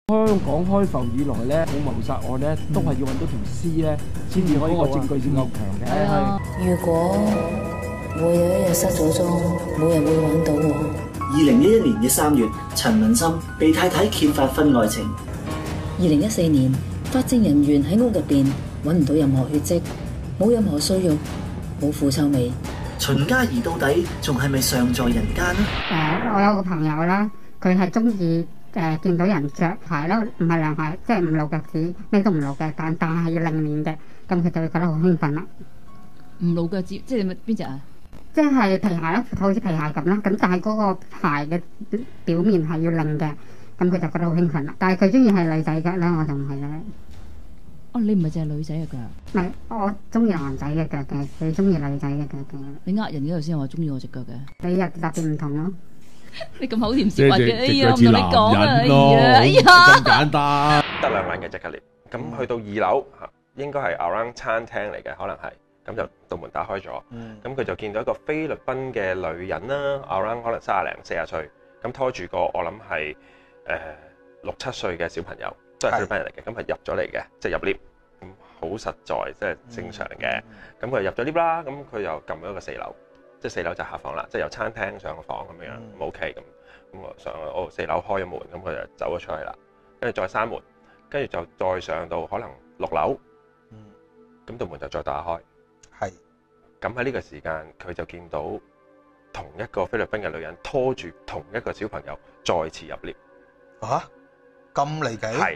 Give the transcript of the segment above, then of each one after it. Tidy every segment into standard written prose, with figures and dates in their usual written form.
香港開埠以來咧，冇謀殺案咧，都係要揾到條屍咧，先至可以個證據先夠強嘅。 如果我有一日失咗蹤，冇人會揾到我。 2011年嘅3月，陳文森被太太揭發婚外情。 2014年，法證人員喺屋入邊揾唔到任何血跡，冇任何碎肉，冇腐臭味。 秦嘉怡到底仲係咪尚在人間呢？ 我有個朋友啦，佢係中意見到人着鞋咯，唔係涼鞋，即係唔露腳趾，咩都唔露嘅，但係要另面嘅，咁佢就會覺得好興奮啦。 唔露腳趾，即係邊隻啊？ 即係皮鞋咯，好似皮鞋咁啦。咁但係嗰個鞋嘅表面係要擰嘅，咁佢就覺得好興奮啦。但係佢中意係女仔腳啦，我就唔係啦。 哦，你唔係淨係女仔嘅腳？ 唔係，我中意男仔嘅腳嘅，佢中意女仔嘅腳嘅。 你呃人嗰度先話中意我隻腳嘅？ 你又特別唔同咯。 你咁口甜舌滑嘅，哎呀，唔同似你講啊， 男人咯， 哎呀， 咁簡單。 得2晚嘅即刻列，咁去到2樓應該係 around 餐廳嚟嘅，可能係，咁就道門打開咗，咁佢就見到一個菲律賓嘅女人啦，around 可能30零40歲，咁拖住個我諗係6、7歲嘅小朋友，都係菲律賓人嚟嘅，咁係入咗嚟嘅，即係入 lift，咁好實在，即係正常嘅，咁佢入咗 lift 啦，咁佢又撳咗個4樓。即係4樓就下房啦，即係由餐廳上個房咁樣，咁 OK 咁我上4樓開咗門，咁佢就走咗出去啦，跟住再閂門，跟住就再上到可能6樓，咁道門就再打開， 係，咁喺呢個時間佢就見到同一個菲律賓嘅女人拖住同一個小朋友再次入 lift， 咁離奇？係。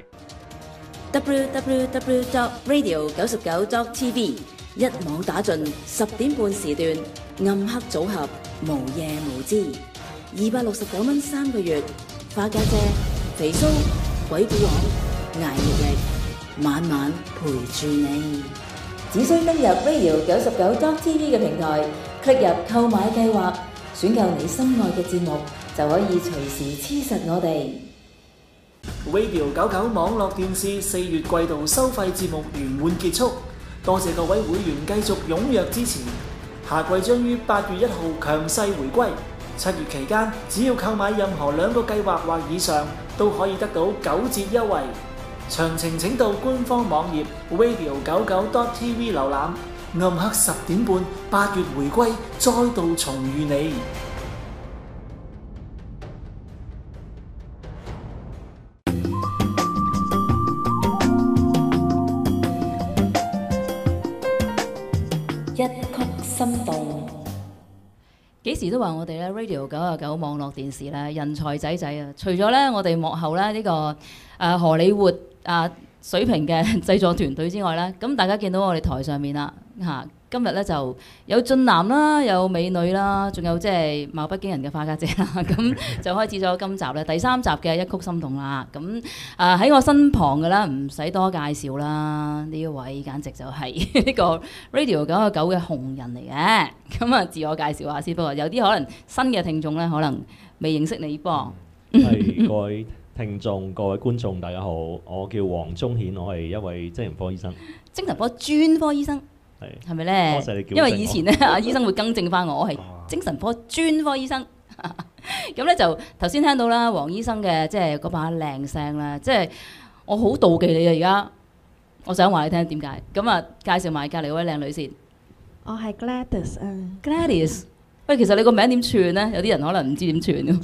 www.radio99.tv 一網打盡10點半時段，暗黑組合，無夜無知，269蚊3個月，花家姐、肥蘇、鬼古王、艾力力，晚晚陪住你。只需登入 radio99.tv 嘅平台，click入購買計劃，選購你心愛嘅節目，就可以隨時黐實我哋。 Radio 99網絡電視4月季度收費節目圓滿結束，多謝各位會員繼續踴躍支持。下季將於8月1號強勢回歸，7月期間只要購買任何2個計劃或以上，都可以得到9折優惠。詳情請到官方網頁 radio99.tv 瀏覽。暗黑10點半8月回歸，再度重遇你。 一曲心動， 幾時都話我哋咧 Radio 99網絡電視咧人才仔仔啊！除咗咧我哋幕後咧呢個荷里活水平嘅製作團隊之外咧，咁大家見到我哋台上面啦嚇，今日咧就有俊男啦，有美女啦，仲有即係貌不驚人嘅花家姐啦，咁就開始咗今集咧第3集嘅一曲心動啦。咁喺我身旁嘅啦，唔使多介紹啦，呢一位簡直就係呢個 Radio 99嘅紅人嚟嘅。咁啊，自我介紹下先，不過有啲可能新嘅聽眾咧，可能未認識你噃。 係各位聽眾、各位觀眾，大家好，我叫黃宗顯，我係一位精神科醫生。 精神科專科醫生。係咪咧？因為以前咧，醫生會更正翻我係精神科專科醫生。咁咧就頭先聽到啦，黃醫生嘅即係嗰把靚聲啦，即係我好妒忌你啊！而家我想話你聽點解？咁啊，介紹埋隔離嗰位靚女先。 我係 Gladys 啊。 Gladys。喂，其實你個名點串咧？有啲人可能唔知點串咯。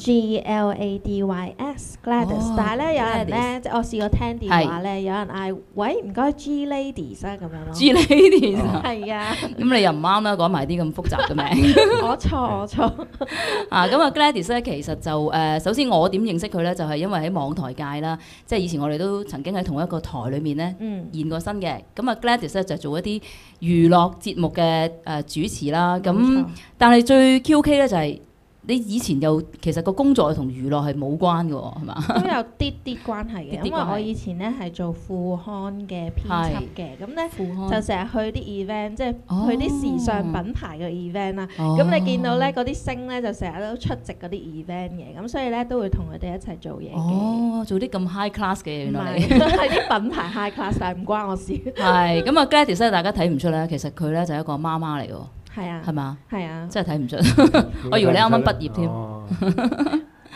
Gladys Gladys，但係咧有人咧，即係我試過聽電話咧，有人嗌喂唔該 G Ladies 啊咁樣咯。 G Ladies 啊。 係啊。 咁你又唔啱啦，講埋啲咁複雜嘅名。 我錯。 咁啊 Gladys 咧，其實就首先我點認識佢咧，就係因為喺網台界啦，即係以前我哋都曾經喺同一個台裏面咧現過身嘅。咁啊 Gladys 咧就做一啲娛樂節目嘅主持啦。咁但係最QK 咧就係你以前又其實個工作同娛樂係冇關嘅喎，係嘛？都有啲關係嘅，因為我以前咧係做副刊嘅編輯嘅，咁咧就成日去啲 event， 即係去啲時尚品牌嘅 event 啦。咁你見到咧嗰啲星咧就成日都出席嗰啲 event 嘅，咁所以咧都會同佢哋一齊做嘢嘅。 做啲咁 high class 嘅嘢，原來你係啲品牌 high class，但係唔關我事。 係咁啊 Gladys 咧，大家睇唔出咧，其實佢咧就係一個媽媽嚟喎。 係啊， 係嘛？ 係啊， 真係睇唔出。我以為你啱啱畢業添。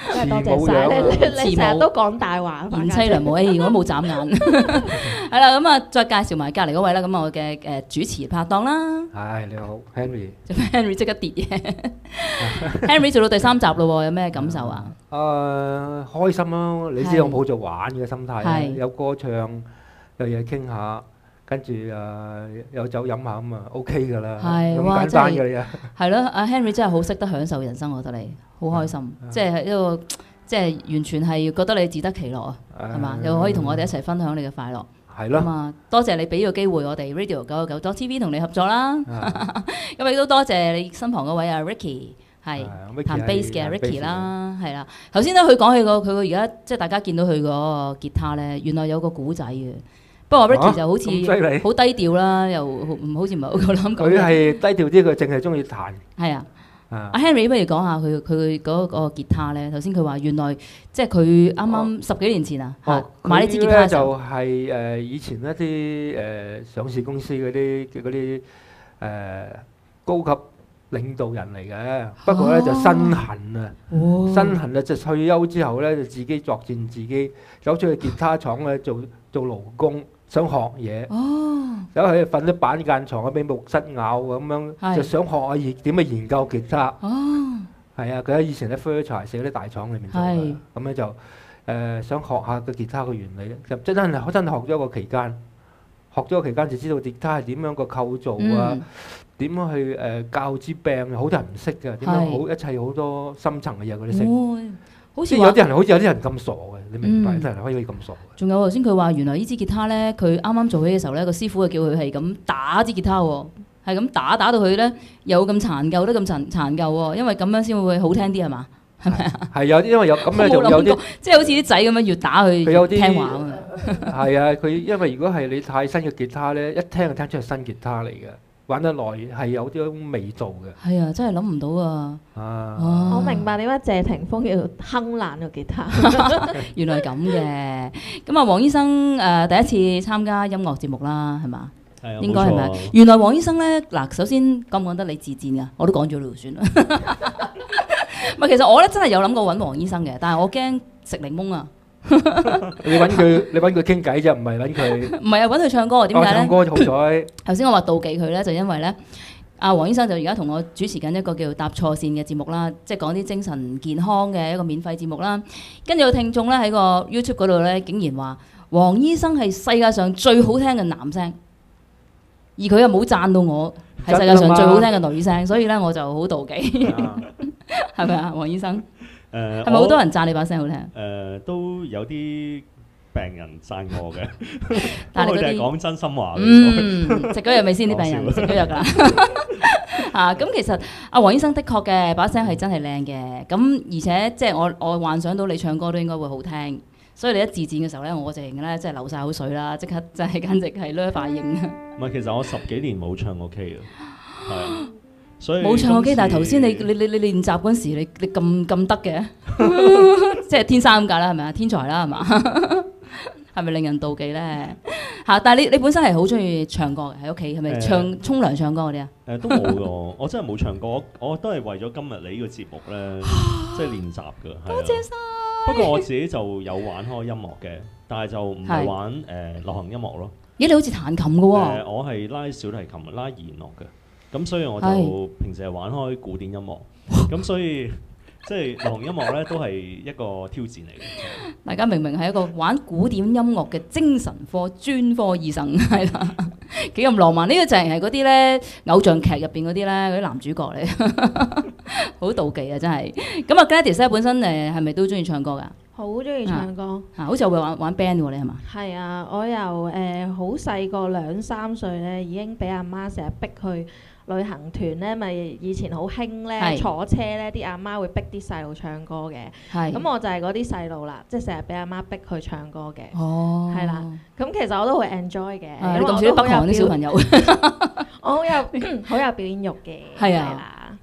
真係多謝晒你成日都講大話， 賢妻良母，我都冇眨眼。係啦，咁啊，再介紹埋隔離嗰位啦，咁我嘅主持拍檔啦。 係你好 ，Henry。 Henry 即刻跌嘢。Henry 做到第3集咯喎，有咩感受啊？ 開心咯！你知我抱住玩嘅心態，有歌唱，有嘢傾下。跟住有酒飲下咁啊 OK 㗎啦，咁簡單嘅嘢。係咯，阿 Henry 真係好識得享受人生，我覺得你好開心，即係一個即係完全係覺得你自得其樂啊，係嘛？又可以同我哋一齊分享你嘅快樂。 係咯。 咁啊，多謝你俾個機會我哋 Radio 999.TV 同你合作啦。咁亦都多謝你身旁嗰位阿 Ricky 係彈 bass 嘅 Ricky 啦，係啦。頭先咧佢講起佢個而家即係大家見到佢嗰個吉他咧，原來有個古仔嘅。不過 Ricky 就好似好低調啦，又唔好似唔係好夠膽講。 佢係低調啲，佢淨係中意彈。 係啊，阿 Henry 不如講下佢嗰個吉他咧。頭先佢話原來即係佢啱啱10幾年前啊，買呢支吉他嘅時候。 就係以前一啲上市公司嗰啲高級領導人嚟嘅。不過咧就身痕啊，身痕啊就退休之後咧就自己作戰自己，走出去吉他廠咧做勞工。想學嘢，走去瞓啲板間床俾木虱咬咁樣，就想學下點去研究吉他。係啊，佢喺以前喺 Fairchild 嗰啲大廠裏面做嘅，咁咧就想學下個吉他嘅原理，就真係學咗個期間，學咗個期間就知道吉他係點樣個構造啊，點樣去校支柄，好多人唔識嘅，點樣一切好多深層嘅嘢佢哋識。好似有啲人咁傻嘅，你明白？啲人可以咁傻。 仲有頭先佢話，原來呢支吉他咧，佢啱啱做起嘅時候咧，個師傅就叫佢係咁打支吉他喎，係咁打到佢咧有咁殘舊得咁殘舊喎，因為咁樣先會好聽啲係嘛？係咪啊？係有啲，因為有咁咧就有啲，即係好似啲仔咁樣越打佢越聽話咁啊。 係啊，佢因為如果係你太新嘅吉他咧，一聽就聽出係新吉他嚟嘅。玩得耐係有啲味道嘅。 係啊，真係諗唔到啊！ 我明白點解謝霆鋒要哼爛個吉他。 原來係咁嘅。咁啊，黃醫生第一次參加音樂節目啦，係嘛？ 係啊， 應該係咪？原來黃醫生咧，嗱，首先講唔講得你自薦㗎？我都講咗啦，算啦。唔係，其實我咧真係有諗過揾黃醫生嘅，但係我驚食檸檬啊！ 你揾佢傾偈啫，唔係揾佢。 唔係啊，揾佢唱歌，點解咧？ 唱歌好彩。頭先我話妒忌佢咧，就因為咧，阿黃醫生就而家同我主持緊一個叫搭錯線嘅節目啦，即係講啲精神健康嘅一個免費節目啦。跟住個聽眾咧喺個 YouTube 嗰度咧，竟然話黃醫生係世界上最好聽嘅男聲，而佢又冇讚到我係世界上最好聽嘅女聲，所以咧我就好妒忌，係咪啊，黃醫生？係咪好多人讚你把聲好聽？ 都有啲病人讚我嘅， 但係佢哋係講真心話。 食咗藥未先？啲病人食咗藥㗎。咁其實阿黃醫生的確嘅把聲係真係靚嘅，咁而且即係我幻想到你唱歌都應該會好聽，所以你一自薦嘅時候咧，我就認咧即係流晒口水啦，即刻真係簡直係攞塊應。 唔係，其實我10幾年冇唱過 K 啊，係。 冇唱過 K，但係頭先你練習嗰陣時，你咁得嘅，即係天生咁解啦，係咪啊？天才啦，係嘛？係咪令人妒忌咧？嚇！但係你本身係好中意唱歌嘅，喺屋企係咪沖涼唱歌嗰啲啊？ 都冇㗎，我真係冇唱歌，我都係為咗今日你呢個節目咧，即係練習㗎。 多謝晒。 不過我自己就有玩開音樂嘅，但係就唔係玩流行音樂咯。 咦？你好似彈琴㗎喎？ 我係拉小提琴、拉弦樂嘅。咁所以我就平時係玩開古典音樂，咁所以即係流行音樂咧都係一個挑戰嚟嘅。 大家明明係一個玩古典音樂嘅精神科專科醫生，係啦，幾咁浪漫。呢個就係嗰啲咧偶像劇入邊嗰啲咧嗰啲男主角嚟，好妒忌啊！真係。咁啊 Gladys 咧本身係咪都中意唱歌㗎？ 好中意唱歌， 好似會玩 band 喎，你係嘛？ 係啊，我由好細個2、3歲咧，已經俾阿媽成日逼去旅行團咧，咪以前好興咧坐車咧，啲阿媽會逼啲細路唱歌嘅。咁我就係嗰啲細路啦，即係成日俾阿媽逼去唱歌嘅。係啦，咁其實我都會 enjoy 嘅。 你咁似啲北韓啲小朋友， 我好有表演欲嘅。 係啊。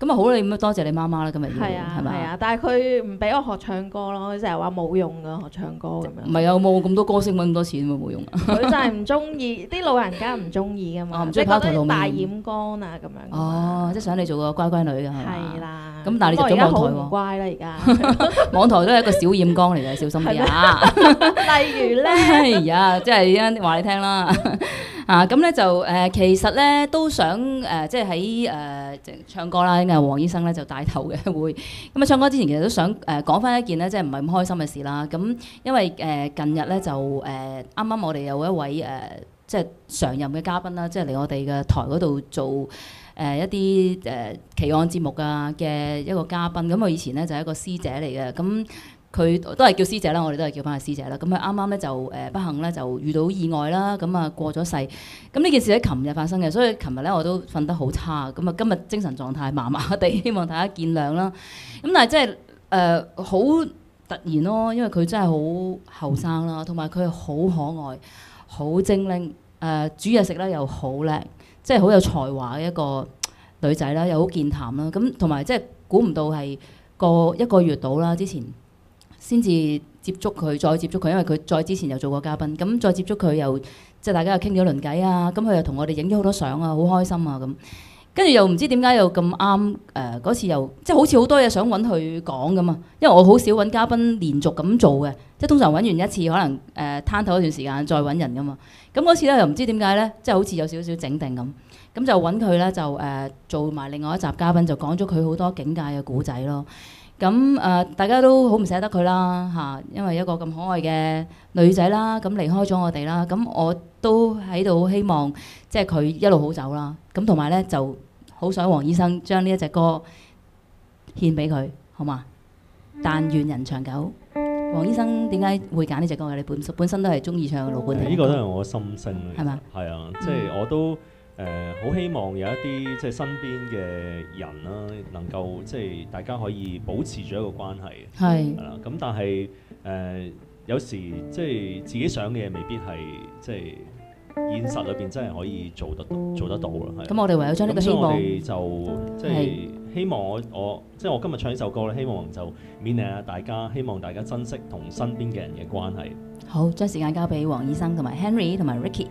咁啊好啦，咁多謝你媽媽啦，今日要係啊係咪係啊，但係佢唔俾我學唱歌咯，佢成日話冇用噶學唱歌咁樣。 唔係有冇咁多歌星揾咁多錢咪冇用啊？ 佢就係唔中意，啲老人家唔中意噶嘛， 唔即係覺得中意拋頭露面大染缸啊咁樣。 哦，即係想你做個乖乖女㗎係嘛？ 係啦。 咁但係你入咗我而家好網台喎。 唔乖啦，而家。 網台都係一個小染缸嚟嘅，小心啲啊！ 例如咧， 哎呀，即係而家話你聽啦。啊，咁咧就其實咧都想即係喺唱歌啦，咁啊黃醫生咧就帶頭嘅會。咁啊唱歌之前其實都想講翻一件咧，即係唔係咁開心嘅事啦。咁因為近日咧就啱啱我哋有一位即係常任嘅嘉賓啦，即係嚟我哋嘅台嗰度做一啲奇案節目啊嘅一個嘉賓。咁佢以前咧就係一個師姐嚟嘅，咁佢都係叫師姐啦，我哋都係叫翻佢師姐啦。咁佢啱啱咧就不幸咧就遇到意外啦，咁啊過咗世。咁呢件事喺琴日發生嘅，所以琴日咧我都瞓得好差，咁啊今日精神狀態麻麻地，希望大家見諒啦。咁但係即係好突然咯，因為佢真係好後生啦，同埋佢係好可愛、好精靈，煮嘢食咧又好叻，即係好有才華嘅一個女仔啦，又好健談啦。咁同埋即係估唔到係一個月到啦，之前先至接觸佢，再接觸佢，因為佢再之前又做過嘉賓，咁再接觸佢又即係大家又傾咗輪偈啊，咁佢又同我哋影咗好多相啊，好開心啊咁。跟住又唔知點解又咁啱嗰次又即係好似好多嘢想揾佢講咁啊，因為我好少揾嘉賓連續咁做嘅，即係通常揾完一次可能攤頭一段時間再揾人噶嘛。咁嗰次咧又唔知點解咧，即係好似有少少整定咁，咁就揾佢咧就做埋另外一集嘉賓，就講咗佢好多警界嘅故仔咯。咁大家都好唔捨得佢啦嚇，因為一個咁可愛嘅女仔啦，咁離開咗我哋啦。咁我都喺度希望即係佢一路好走啦。咁同埋咧就好想黃醫生將呢一隻歌獻俾佢，好嘛？但願人長久。黃醫生點解會揀呢隻歌嘅？你本身都係中意唱盧冠廷。 呢個都係我嘅心聲嚟。 係嘛？ 係啊，即係我都好希望有一啲即係身邊嘅人啦，能夠即係大家可以保持住一個關係。 係。 係啦，咁但係有時即係自己想嘅嘢未必係即係現實裏邊真係可以做得到啦。 咁我哋唯有將呢個希望， 我哋就即係希望我即係我今日唱呢首歌咧，希望就勉勵下大家，希望大家珍惜同身邊嘅人嘅關係。 好，將時間交俾黃醫生同埋 Henry 同埋 Ricky。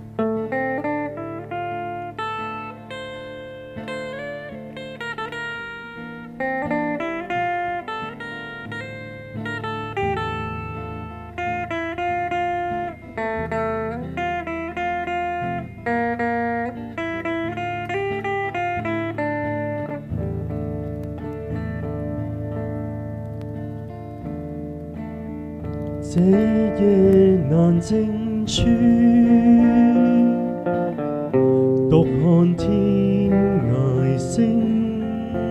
這夜難靜處，獨看天涯星，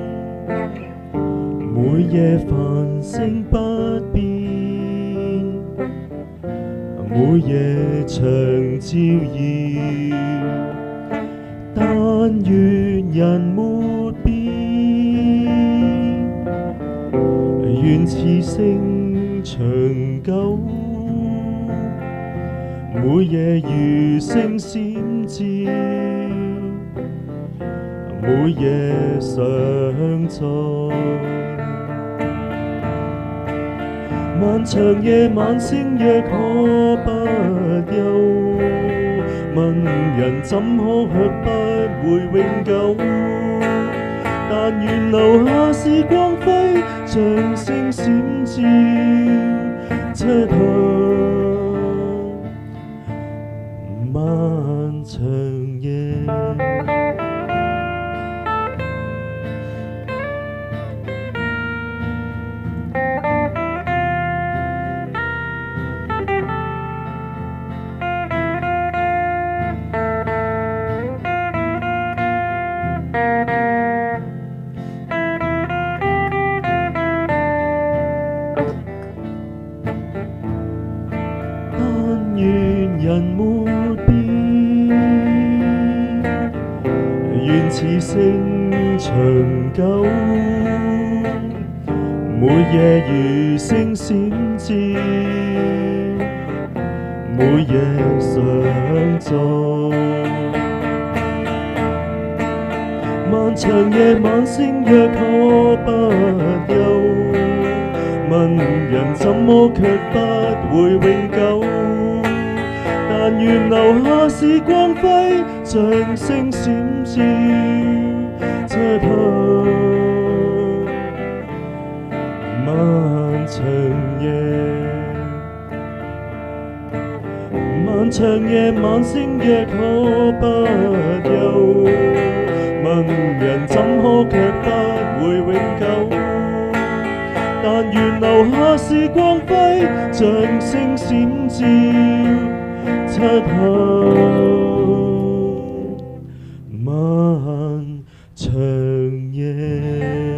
每夜繁星不變，每夜長照耀。但願人沒變，願此星長久，每夜如星閃照，每夜常在。漫長夜晚星若可不休，問人怎可卻不會永久？但願留下是光輝，像星閃照，漆黑漫長夜。人沒變，願此星長久，每夜如星閃照，每夜常在。 漫長夜晚星若可不休，問人怎麼卻不會永久，但願留下時光輝，像星閃照漆黑。漫長夜，漫長夜晚星若可不休，問人怎可卻不會永久，但願留下時光輝，像星閃照漆黑。漫長夜。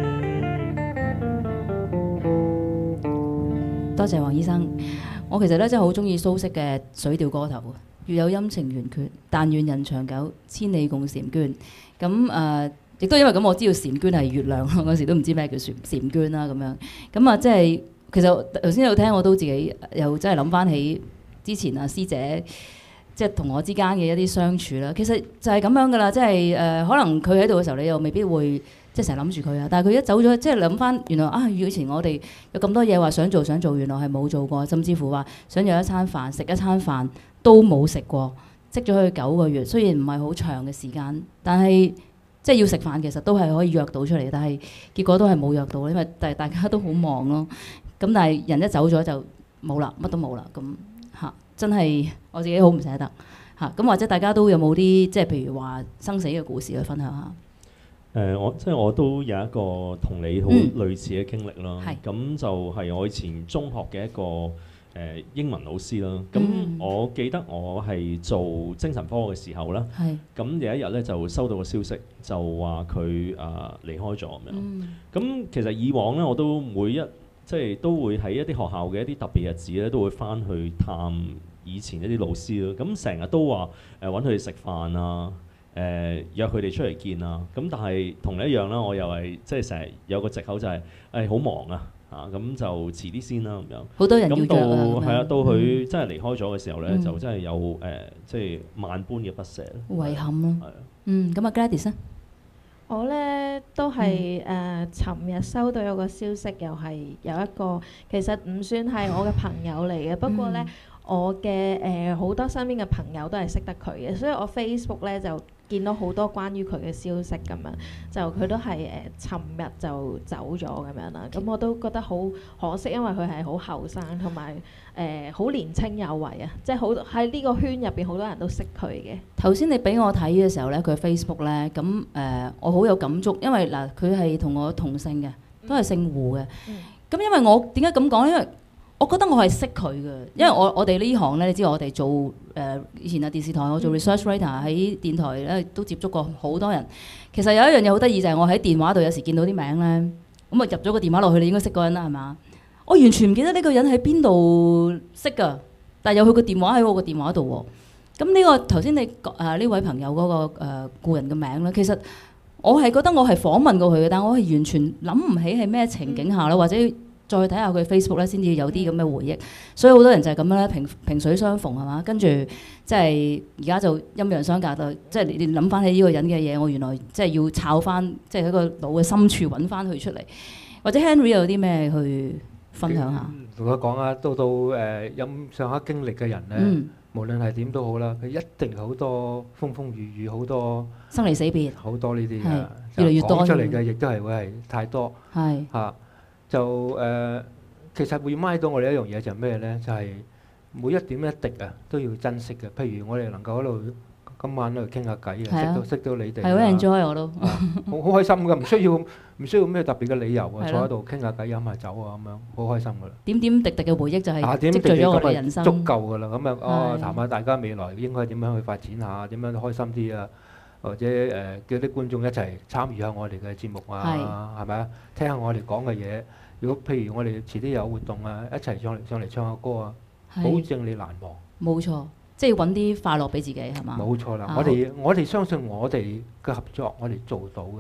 多謝黃醫生，我其實咧真係好中意蘇軾嘅水調歌頭，月有陰晴圓缺，但願人長久，千里共嬋娟。咁亦都因為咁，我知道嬋娟係月亮，嗰時都唔知咩叫嬋娟啦咁樣。咁啊，即係其實頭先有聽我都自己又真係諗翻起之前啊師姐即係同我之間嘅一啲相處啦。其實就係咁樣噶啦，即係可能佢喺度嘅時候，你又未必會。即係成日諗住佢啊！但係佢一走咗，即係諗翻原來啊，以前我哋有咁多嘢話想做，原來係冇做過，甚至乎話想有一餐飯食一餐飯都冇食過，識咗佢9個月，雖然唔係好長嘅時間，但係即係要食飯其實都係可以約到出嚟，但係結果都係冇約到，因為大家都好忙咯。咁但係人一走咗就冇啦，乜都冇啦。咁嚇真係我自己好唔捨得嚇。咁或者大家都有冇啲即係譬如話生死嘅故事去分享下？ 我都有一個同你好類似嘅經歷啦。咁就係我以前中學嘅一個英文老師啦。咁我記得我係做精神科嘅時候啦。咁有一日咧就收到個消息，就話佢離開咗咁樣。咁其實以往咧我都都會喺一啲學校嘅一啲特別日子咧，都會翻去探以前一啲老師啦。咁成日都話揾佢哋食飯啊。約佢哋出嚟見啊，咁但係同你一樣啦，我又係即係成日有個藉口就係好忙啊，咁就遲啲先啦咁樣。 好多人要約到佢真係離開咗嘅時候咧，就真係有即係萬般嘅不捨。 遺憾咯。咁啊 Gladys 咧？ 我咧都係尋日收到有個消息，又係有一個其實唔算係我嘅朋友嚟嘅，不過咧我嘅好多身邊嘅朋友都係識得佢嘅，所以我 Facebook 咧就見到好多關於佢嘅消息咁樣，就佢都係尋日就走咗咁樣啦。咁我都覺得好可惜，因為佢係好後生，同埋好年青有為啊！即係好喺呢個圈入邊，好多人都識佢嘅。 頭先你俾我睇嘅時候咧，佢 Facebook 咧，咁我好有感觸，因為嗱佢係同我同姓嘅，都係姓胡嘅。咁因為我點解咁講咧？因為我覺得我係識佢嘅，因為我哋呢行咧，你知我哋做以前啊電視台，我做 research writer 喺電台咧都接觸過好多人。其實有一樣嘢好得意就係我喺電話度有時見到啲名咧，咁啊入咗個電話落去，你應該識嗰個人啦，係嘛？我完全唔記得呢個人喺邊度識㗎，但係有佢個電話喺我個電話度喎。咁呢個頭先你呢位朋友嗰個故人嘅名咧，其實我係覺得我係訪問過佢嘅，但我係完全諗唔起係咩情景下啦，或者。再睇下佢 Facebook 咧，先至有啲咁嘅回憶。所以好多人就係咁樣咧，萍水相逢係嘛？跟住即係而家就陰陽相隔到，即係你諗翻起呢個人嘅嘢，我原來即係要抄翻，即係喺個腦嘅深處揾翻佢出嚟。或者 Henry 有啲咩去分享下？ 同佢講啊，到有上下經歷嘅人咧，無論係點都好啦，佢一定好多風風雨雨，好多生離死別， 好多呢啲嘅， 越嚟越多講出嚟嘅，亦都係會係太多嚇。就其實會買到我哋一樣嘢就係咩咧？就係每一點一滴啊都要珍惜嘅。譬如我哋能夠喺度今晚喺度傾下偈啊，識到你哋， 係好 enjoy 我都， 好開心㗎，唔需要咩特別嘅理由啊，坐喺度傾下偈飲下酒啊咁樣，好開心㗎啦。點點滴滴嘅回憶就係積聚咗我哋人生，足夠㗎啦。咁啊談下大家未來應該點樣去發展下，點樣開心啲啊，或者叫啲觀眾一齊參與下我哋嘅節目啊，係咪啊？聽下我哋講嘅嘢。如果譬如我哋遲啲有活動啊，一齊上嚟唱下歌啊，保證你難忘。冇錯，即係揾啲快樂俾自己係嘛？冇錯啦，我哋相信我哋嘅合作，我哋做到嘅，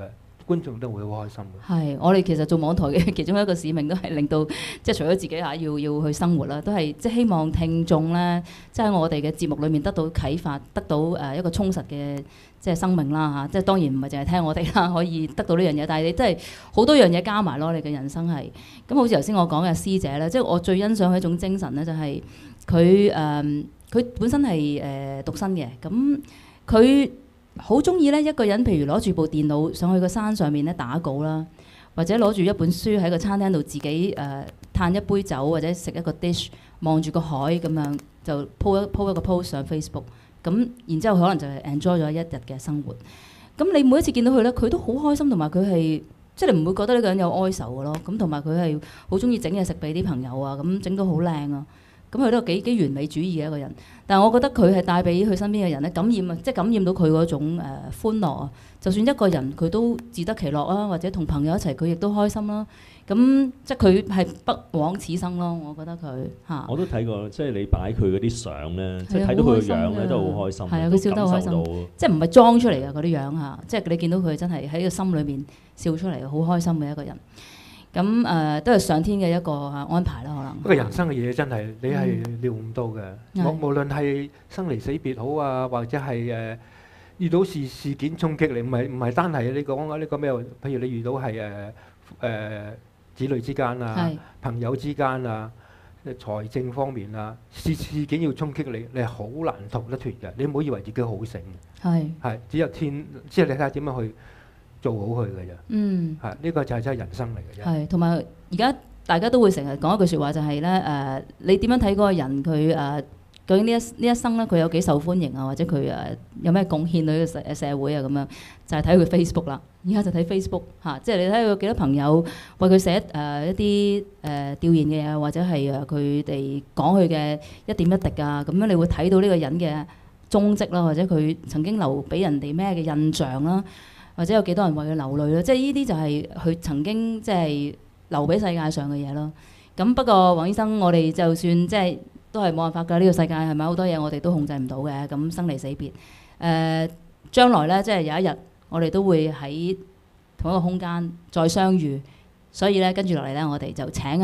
觀眾都會好開心嘅。 係，我哋其實做網台嘅其中一個使命都係令到即係除咗自己嚇要去生活啦，都係即係希望聽眾咧，即係喺我哋嘅節目裏面得到啟發，得到一個充實嘅即係生命啦嚇。即係當然唔係淨係聽我哋啦，可以得到呢樣嘢，但係你真係好多樣嘢加埋咯，你嘅人生係。咁好似頭先我講嘅師姐咧，即係我最欣賞佢一種精神咧，就係佢本身係獨身嘅，咁佢好中意咧一個人，譬如攞住部電腦上去個山上面咧打稿啦，或者攞住一本書喺個餐廳度自己嘆一杯酒或者食一個 dish， 望住個海咁樣就 po 一個 post 上 Facebook， 咁然之後可能就係 enjoy 咗一日嘅生活。咁你每一次見到佢咧，佢都好開心，同埋佢係即係你唔會覺得呢個人有哀愁嘅咯。咁同埋佢係好中意整嘢食俾啲朋友啊，咁整到好靚啊。咁佢都幾完美主義嘅一個人，但係我覺得佢係帶俾佢身邊嘅人咧感染啊，即係感染到佢嗰種歡樂啊。就算一個人佢都自得其樂啊，或者同朋友一齊佢亦都開心啦。咁即係佢係不枉此生咯，我覺得佢嚇。 我都睇過，即係你擺佢嗰啲相咧，即係睇到佢個樣咧都好開心。 係啊，佢笑得好開心，即係唔係裝出嚟嘅嗰啲樣嚇，即係你見到佢真係喺個心裏面笑出嚟，好開心嘅一個人。咁都係上天嘅一個安排啦，可能。 不過人生嘅嘢真係你係料唔到嘅，無論係生離死別好啊，或者係遇到事件衝擊你，唔係單係你講呢個咩？譬如你遇到係子女之間啊、朋友之間啊、財政方面啊，事件要衝擊你，你係好難逃得脫嘅。你唔好以為自己好醒，係只有天，即係你睇下點樣去做好佢嘅啫。係呢個就係真係人生嚟嘅啫。 係同埋而家大家都會成日講一句説話，就係咧你點樣睇嗰個人佢究竟呢一生咧佢有幾受歡迎啊，或者佢有咩貢獻對個社會啊咁樣，就係睇佢 Facebook 啦。而家就睇 Facebook 嚇，即係你睇佢有幾多朋友為佢寫一啲調研嘅嘢，或者係佢哋講佢嘅一點一滴啊，咁樣你會睇到呢個人嘅蹤跡啦，或者佢曾經留俾人哋咩嘅印象啦，或者有幾多人為佢流淚啦，即係呢啲就係佢曾經即係留俾世界上嘅嘢咯。咁不過黃醫生，我哋就算即係都係冇辦法㗎，呢個世界係咪好多嘢我哋都控制唔到嘅？咁生離死別，將來咧即係有一日我哋都會喺同一個空間再相遇，所以咧跟住落嚟咧，我哋就請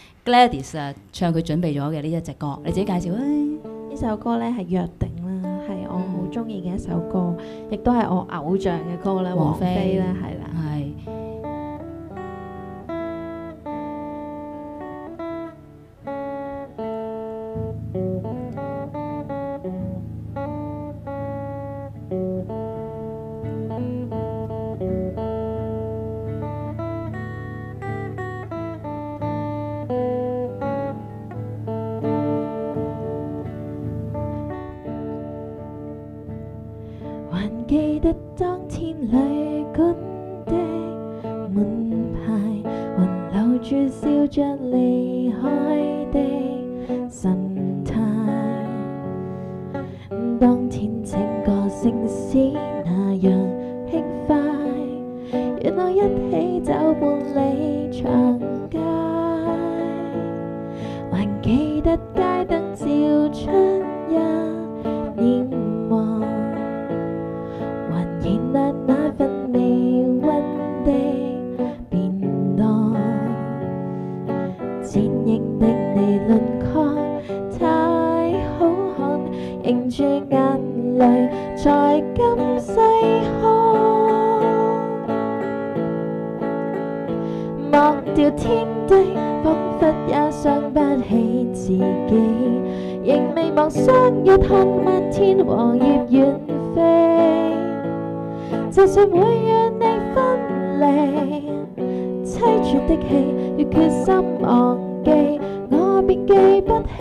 Gladys 唱佢準備咗嘅呢一隻歌，你自己介紹啊！ 呢首歌咧係約定啦，係我好中意嘅一首歌，亦都係我偶像嘅歌啦，王菲啦，係啦， 係。 記得當天旅館的門牌，還留住笑着離開的神態。當天整個城市那樣輕快，原來一起走半里長街。還記得街燈照出一年華，燃亮那份微溫的便當，剪影的你輪廓太好看，凝住眼淚才敢細看。忘掉天地，彷彿也想不起自己，仍未忘相約看漫天黃葉遠飛。就算會與你分離，凄絕的戲，越決心忘記，我便記不起。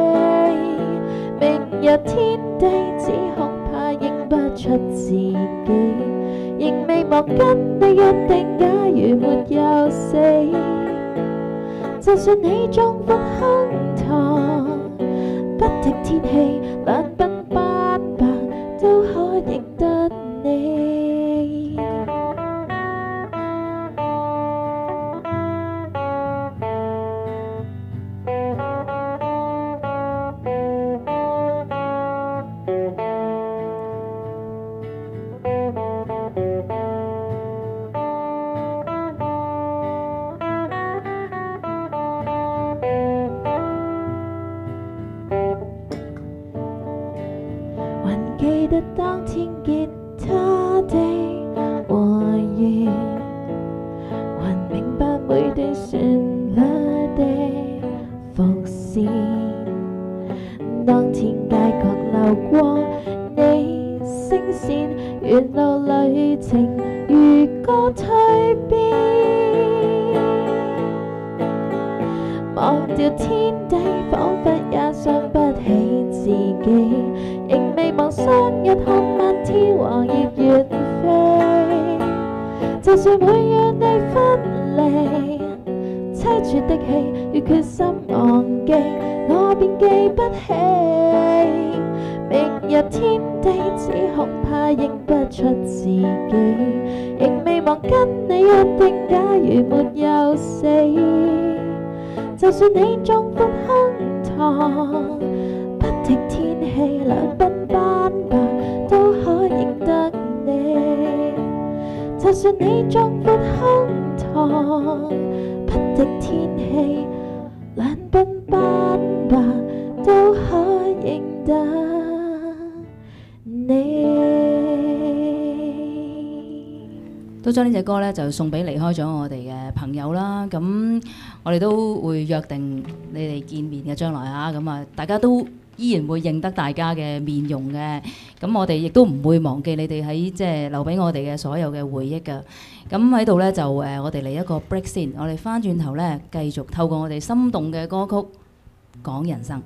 明日天地，只恐怕認不出自己，仍未忘跟你約定，假如沒有死，就算你壯闊胸膛，不敵天氣，冷鬢斑白，都可認得你。 記得當天吉他的和弦，還明白每段旋律的伏線。當天街角流過你聲線，沿路旅程如歌蛻變。忘掉天地，彷彿也想不起自己，仍未忘雙日看漫天黃葉遠飛。就算會與你分離，凄絕的戲與決心忘記，我便記不起。明日天地，只恐怕認不出自己，仍未忘跟你約定，假如沒有死。就算你壯闊胸膛，不敵天氣兩鬢斑白，都可認得你。就算你壯闊胸膛，不敵天氣兩鬢斑白，都可認得你。 都將呢隻歌咧就送俾離開咗我哋嘅朋友啦。咁我哋都會約定你哋見面嘅將來啊。咁啊，大家都依然會認得大家嘅面容嘅。咁我哋亦都唔會忘記你哋喺即係留俾我哋嘅所有嘅回憶㗎。咁喺度咧就我哋嚟一個 break 先。我哋翻轉頭咧繼續透過我哋心動嘅歌曲講人生。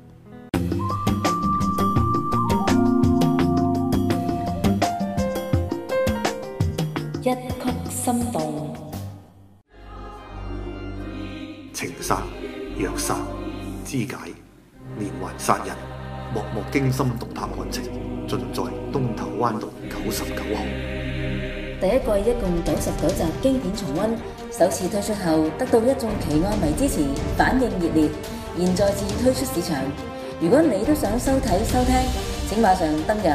一曲心動， 情殺、虐殺、肢解、連環殺人，幕幕驚心動魄案情，盡在東頭灣道99號。 第一季一共99集經典重溫，首次推出後得到一眾奇愛迷支持，反應熱烈，現在至推出市場。如果你都想收睇收聽，請馬上登入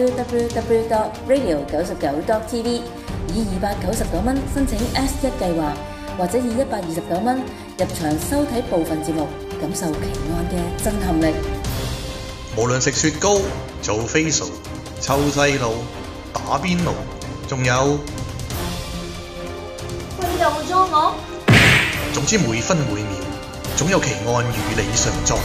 www.radio99.tv。以299蚊申請 S1 計劃，或者以129蚊入場收睇部分節目，感受奇案嘅震撼力。 無論食雪糕、做 facial、湊細路、打邊爐，仲有佢又咗我。 總之每分每秒，總有奇案與你常在。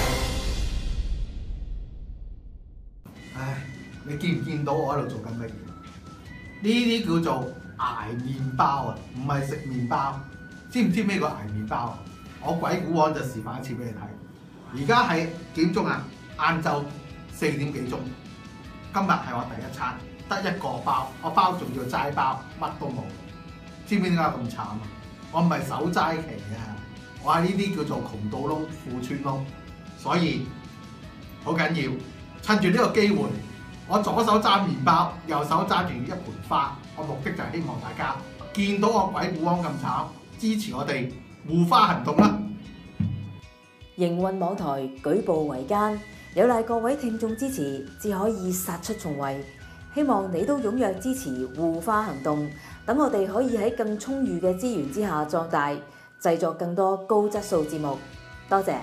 唉，你見唔見到我喺度做緊乜嘢？呢啲叫做捱麵包啊，唔係食麵包。知唔知咩叫捱麵包啊？我鬼故王就示範一次俾你睇。而家係幾點鐘啊？晏晝4點幾鐘。今日係我第一餐，得一個包，我包仲要齋包，乜都冇。知唔知點解咁慘啊？我唔係守齋期啊，我係呢啲叫做窮到窿、富穿窿，所以好緊要。趁住呢個機會，我左手揸麵包，右手揸住一盆花。我目的就係希望大家見到我鬼故王咁慘，支持我哋護花行動啦！ 營運網台舉步維艱，有賴各位聽眾支持，至可以殺出重圍。希望你都踴躍支持護花行動，等我哋可以喺更充裕嘅資源之下壯大，製作更多高質素節目。多謝。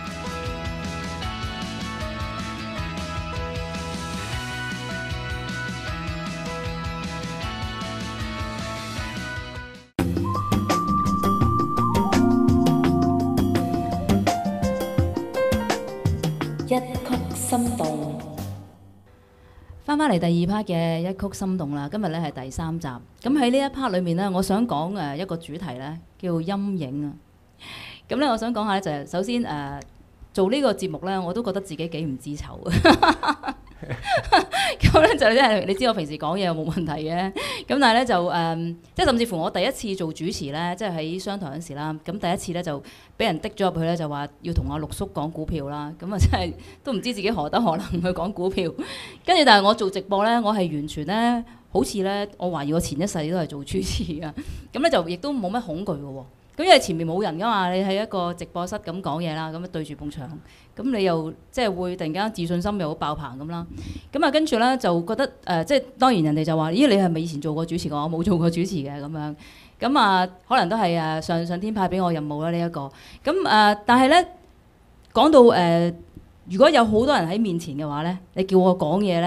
一曲心動，翻返嚟第二 part 嘅一曲心動啦。今日咧係第3集。咁喺呢一 part 裏面咧，我想講一個主題咧，叫陰影啊。咁咧，我想講下咧就係首先做呢個節目咧，我都覺得自己幾唔知醜。咁咧就即係你知我平時講嘢冇問題嘅，咁但係咧就即係甚至乎我第一次做主持咧，即係喺商台嗰時啦，咁第一次咧就俾人滴咗入去咧，就話要同阿陸叔講股票啦，咁啊真係都唔知自己何德何能去講股票，跟住但係我做直播咧，我係完全咧好似咧，我懷疑我前一世都係做主持㗎，咁咧就亦都冇乜恐懼嘅喎。咁因為前面冇人噶嘛，你喺一個直播室咁講嘢啦，咁對住埲牆，咁你又即係會突然間自信心又好爆棚咁啦。咁啊跟住咧就覺得即係當然人哋就話：咦，你係咪以前做過主持㗎？我冇做過主持嘅咁樣。咁啊可能都係上天派俾我任務啦呢一個。咁但係咧講到如果有好多人喺面前嘅話咧，你叫我講嘢咧，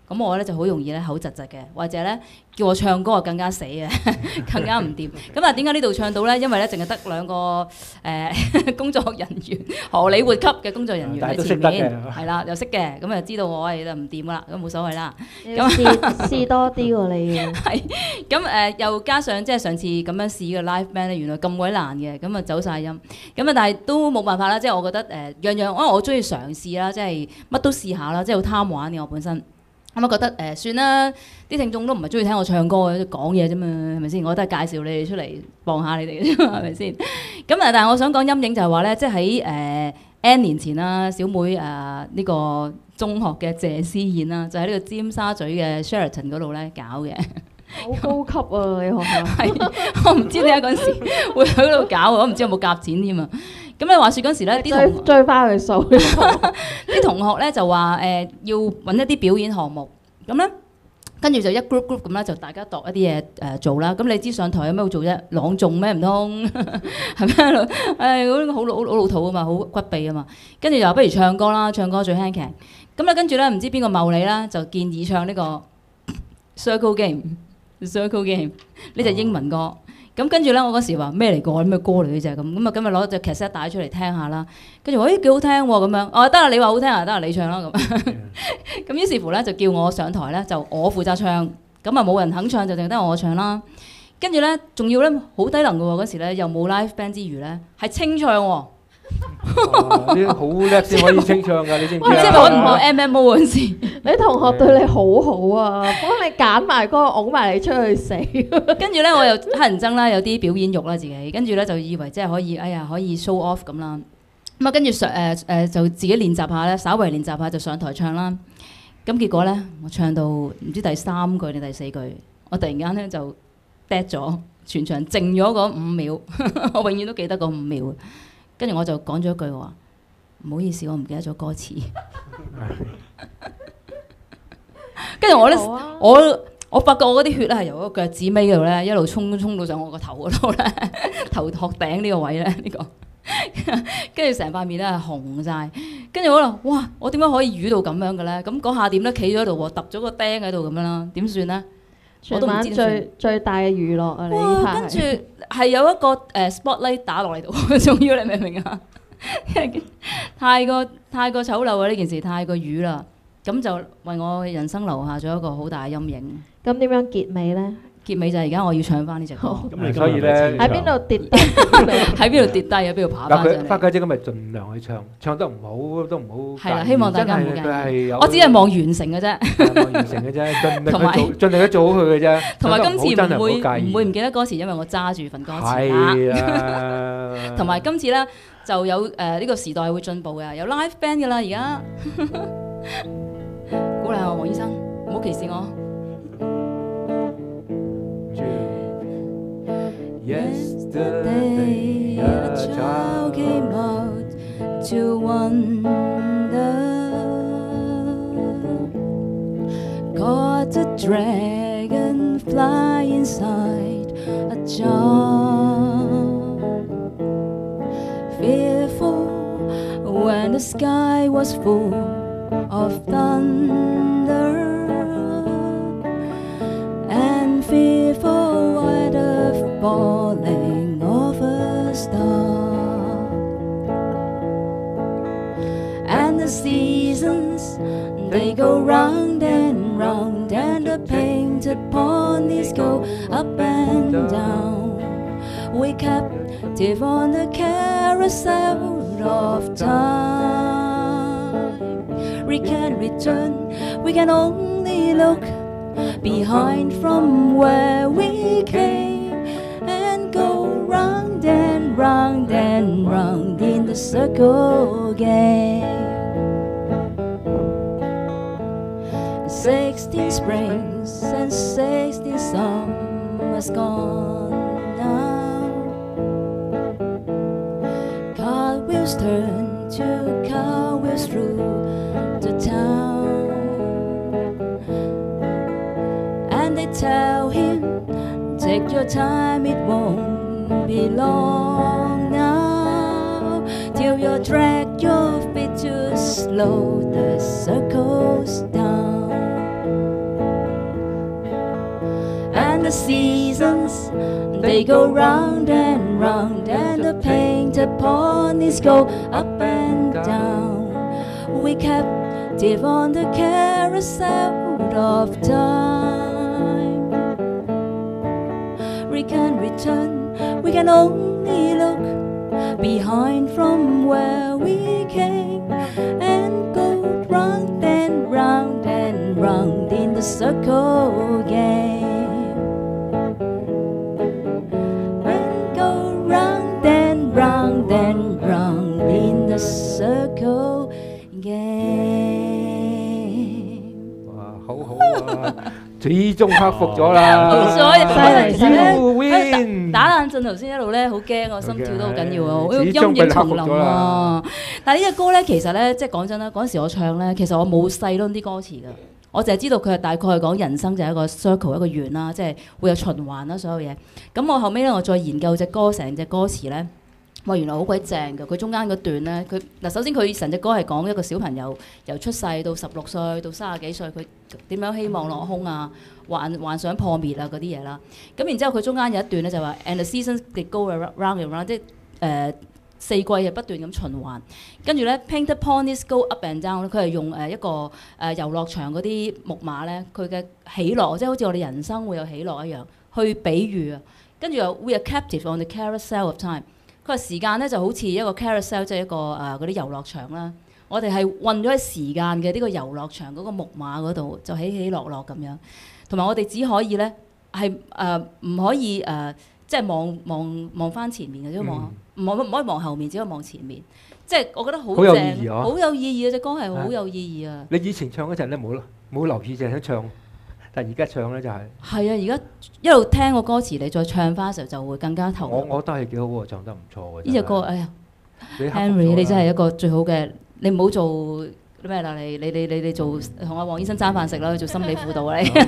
咁我咧就好容易咧口窒窒嘅，或者咧叫我唱歌啊更加死嘅，更加唔掂。咁啊點解呢度唱到咧？因為咧淨係得兩個工作人員，荷里活級嘅工作人員喺前面，係啦又識嘅，咁就知道我係唔掂噶啦，咁冇所謂啦。 咁試多啲喎你要。 係咁又加上即係上次咁樣試嘅 live band 咧，原來咁鬼難嘅，咁啊走晒音。咁啊但係都冇辦法啦，即係我覺得樣樣，因為我中意嘗試啦，即係乜都試下啦，即係好貪玩嘅我本身。咁我覺得算啦，啲聽眾都唔係中意聽我唱歌嘅，講嘢啫嘛，係咪先？我都係介紹你哋出嚟幫下你哋嘅啫嘛，係咪先？咁但係我想講陰影就係話咧，即係喺N 年前啦，小妹呢個中學嘅謝師宴啦，就喺呢個尖沙咀嘅 Sheraton 嗰度咧搞嘅。 好高級啊！你學校係，我唔知點解嗰陣時會喺嗰度搞，我唔知有冇夾錢添啊！咁你話説嗰陣時咧，啲同追翻佢數， 啲同學咧就話要揾一啲表演項目，咁咧跟住就一 group 咁啦，就大家度一啲嘢做啦。咁你知上台有咩好做啫？朗誦咩唔通係咩？嗰啲好老土啊嘛，好骨痹啊嘛。跟住又不如唱歌啦，唱歌最輕騎。咁咧跟住咧唔知邊個茂利啦，就建議唱呢個 Circle Game 呢隻英文歌。咁跟住咧，我嗰時話咩嚟個？咩歌嚟嘅啫咁。咁啊，今日攞隻 cassette 帶出嚟聽下啦。跟住我幾好聽喎咁樣。哦，得啦，你話好聽啊，得啦，你唱啦咁。咁於是乎咧，就叫我上台咧，就我負責唱。咁啊，冇人肯唱，就淨得我唱啦。跟住咧，仲要咧好低能嘅喎。嗰時咧又冇 live band 之餘咧，係清唱喎。 啲好叻先可以清唱㗎，你知唔知啊？ 即係我唔學 MMO 嗰陣時， 你同學對你好好啊，幫你揀埋歌，擁埋你出去死。 跟住咧，我又乞人憎啦，有啲表演欲啦自己，跟住咧就以為即係可以，可以 show off 咁啦。咁啊，跟住就自己練習下咧，稍為練習下就上台唱啦。咁結果咧，我唱到唔知第3句定第4句，我突然間咧就 dead 咗，全場靜咗嗰5秒，我永遠都記得嗰5秒。跟住我就講咗一句話，唔好意思，我唔記得咗歌詞。跟住我咧，我發覺我嗰啲血咧係由個腳趾尾嗰度咧一路衝到上我個頭嗰度咧，頭殼頂呢個位咧呢個。跟住成塊面咧係紅晒。跟住我話：哇！我點解可以瘀到咁樣嘅咧？咁嗰下點咧？企咗喺度喎，揼咗個釘喺度咁樣啦，點算咧？ 全晚最大嘅娛樂啊！你呢排跟住係有一個spotlight 打落嚟度，仲要你明唔明啊？太過醜陋啊！呢件事太過瘀啦，咁就為我人生留下咗一個好大嘅陰影。 咁點樣結尾咧？ 結尾就係而家我要唱翻呢隻歌。 咁所以咧喺邊度跌低？ 喺邊度跌低啊？邊度爬翻上嚟？ 花家姐咁咪盡量去唱，唱得唔好都唔好。 係啦，希望大家唔好介意。 我只係望完成嘅啫。 望完成嘅啫，盡力去做好佢嘅啫。 同埋今次唔會唔記得歌詞，因為我揸住份歌詞啦。 係啊。 同埋今次咧就有呢個時代會進步嘅，有 live band 嘅啦而家。鼓勵下黃醫生，唔好歧視我。 Yesterday, a child came out to wonder, caught a dragonfly inside a jar. Fearful when the sky was full of thunder, and fearful at the falling of a star. And the seasons, they go round and round, and the painted ponies go up and down. We captive on the carousel of time. We can return, we can only look behind from where we came, and go round and round and round in the circle game. 16 springs and 16 summers gone now. Cartwheels turn to cartwheels through the town, and they tell him, take your time, it won't be long now, till you drag your feet too slow, the circle's down. the seasons, they go round and round, and the painted ponies go up and down. We captive on the carousel of time. We can return, we can only look behind from where we came, and go round and round and round in the circle again. And go round and round and round in the circle again。 哇，好好啊！始終克服咗啦， 所以其實咧 win 打冷震頭先一路咧好驚，我心跳都好緊要啊，好陰影重臨啊！但係呢隻歌咧，其實咧即係講真啦，嗰陣時我唱咧，其實我冇細諗啲歌詞㗎，我淨係知道佢係大概係講人生就係一個 circle 一個圓啦，即係會有循環啦，所有嘢。咁我後尾咧，我再研究隻歌成隻歌詞咧。哇！原來好鬼正㗎，佢中間嗰段咧，佢嗱首先佢成隻歌係講一個小朋友由出世到16歲到30幾歲，佢點樣希望落空啊，幻想破滅啊嗰啲嘢啦。咁然之後佢中間有一段咧就話 ，and the seasons they go round and round， 即係四季係不斷咁循環。跟住咧 ，painted ponies go up and down， 佢係用一個遊樂場嗰啲木馬咧，佢嘅起落，即係好似我哋人生會有起落一樣，去比喻啊。跟住又 we are captive on the carousel of time。佢話時間咧就好似一個 carousel， 即係一個嗰啲遊樂場啦。我哋係韞咗喺時間嘅呢個遊樂場嗰個木馬嗰度，就起起落落咁樣。同埋我哋只可以咧係唔可以即係望翻前面嘅，只望唔可以望後面，只可以望前面。即係我覺得好正，好有意義啊！隻歌係好有意義啊！ 你以前唱嗰陣咧冇留意，淨係唱。但而家唱咧就係啊！ 而家一路聽個歌詞，你再唱翻嘅時候就會更加投入。 我覺得係幾好喎，唱得唔錯嘅。 呢隻歌，哎呀 ，Henry 你真係一個最好嘅，你唔好做咩啦？你做同阿黃醫生爭飯食啦，做心理輔導你。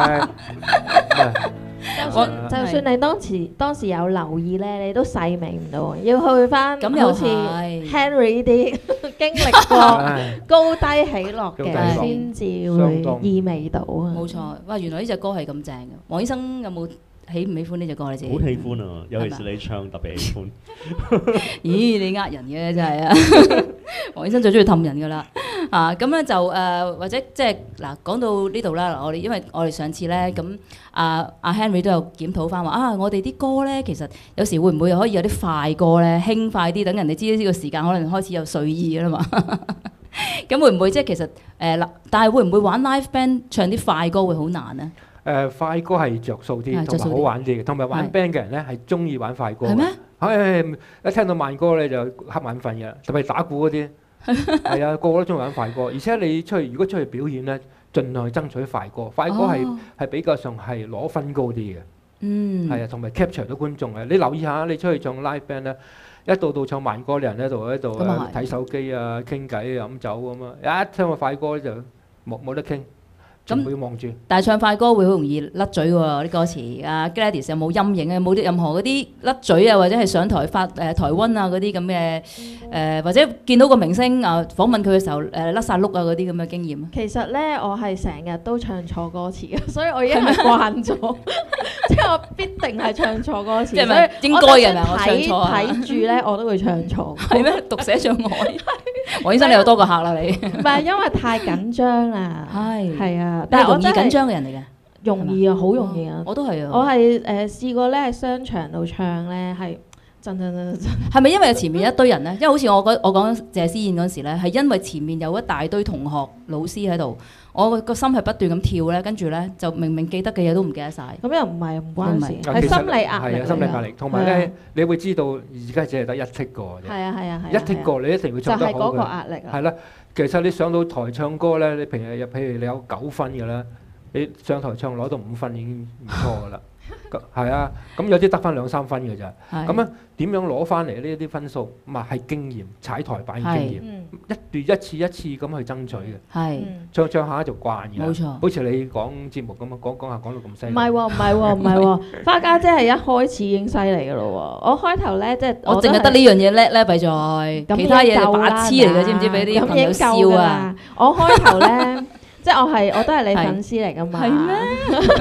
就算你當時有留意咧，你都細味唔到，要去翻好似 Henry 呢啲經歷過高低起落嘅，先至會意味到啊！ 冇錯，哇！原來呢隻歌係咁正嘅。黃醫生有冇喜唔喜歡呢隻歌你自己？ 好喜歡啊！尤其是你唱特別喜歡。 咦！你呃人嘅真係啊！黃醫生最中意氹人㗎啦咁咧就或者即係嗱講到呢度啦，因為我哋上次咧咁阿 Henry 都有檢討翻話我哋啲歌咧其實有時會唔會可以有啲快歌咧，輕快啲，等人哋知呢個時間可能開始有睡意㗎啦嘛。咁會唔會即係其實但係會唔會玩 live band 唱啲快歌會好難咧？ 快歌係着數啲，同埋好玩啲嘅，同埋玩 band 嘅人咧係中意玩快歌。 係咩？ 一聽到慢歌咧就瞌眼瞓嘅，特別打鼓嗰啲。係啊，個個都中意玩快歌，而且你如果出去表演咧，盡量去爭取快歌。快歌係比較上係攞分高啲嘅。係啊，同埋 capture 到觀眾啊！你留意下，你出去唱 live band 咧，一到唱慢歌嘅人喺度睇手機啊、傾偈啊、飲酒咁啊，一聽個快歌咧就冇得傾。全部要望住。但係唱快歌會好容易甩嘴喎啲歌詞。Gladys 有冇陰影啊？有冇任何嗰啲甩嘴啊，或者係上台台灣啊嗰啲咁嘅或者見到個明星訪問佢嘅時候甩晒碌啊嗰啲咁嘅經驗？ 其實咧，我係成日都唱錯歌詞嘅，所以我已經係慣咗，即係我必定係唱錯歌詞。即係咪應該嘅？我唱錯睇住咧，我都會唱錯。 係咩？讀寫障礙。黃醫生，你有多個客啦你？ 唔係因為太緊張啦。係啊。 但係容易緊張嘅人嚟嘅， 容易啊，好容易啊！ 我都係啊！ 我係試過咧喺商場度唱咧，係真。 係咪因為前面一堆人咧？因為好似我講謝師宴嗰時咧，係因為前面有一大堆同學老師喺度，我個心係不斷咁跳咧，跟住咧就明記得嘅嘢都唔記得晒。 咁又唔關事，係心理壓力。 係啊，心理壓力。同埋咧，你會知道而家只係得一剔過嘅啫。 係啊。 一剔過你一定會唱得好嘅。 就係嗰個壓力啊。 係啦。其實你上到台唱歌咧，你平日譬如你有9分嘅啦，你上台唱攞到5分已經唔錯噶啦。係啊，咁有啲得翻2-3分嘅咋。咁樣點樣攞翻嚟呢啲分數？係經驗，踩台板經驗，一次一次咁去爭取嘅。唱下就慣嘅。冇錯。好似你講節目咁啊，講下講到咁犀利。 唔係喎，花家姐係一開始已經犀利嘅咯喎。我開頭咧即係我淨係得呢樣嘢叻咧，弊在其他嘢係白痴嚟嘅，知唔知？俾啲朋友笑啊！ 我開頭咧。即係我都係你粉絲嚟㗎嘛？ 係咩？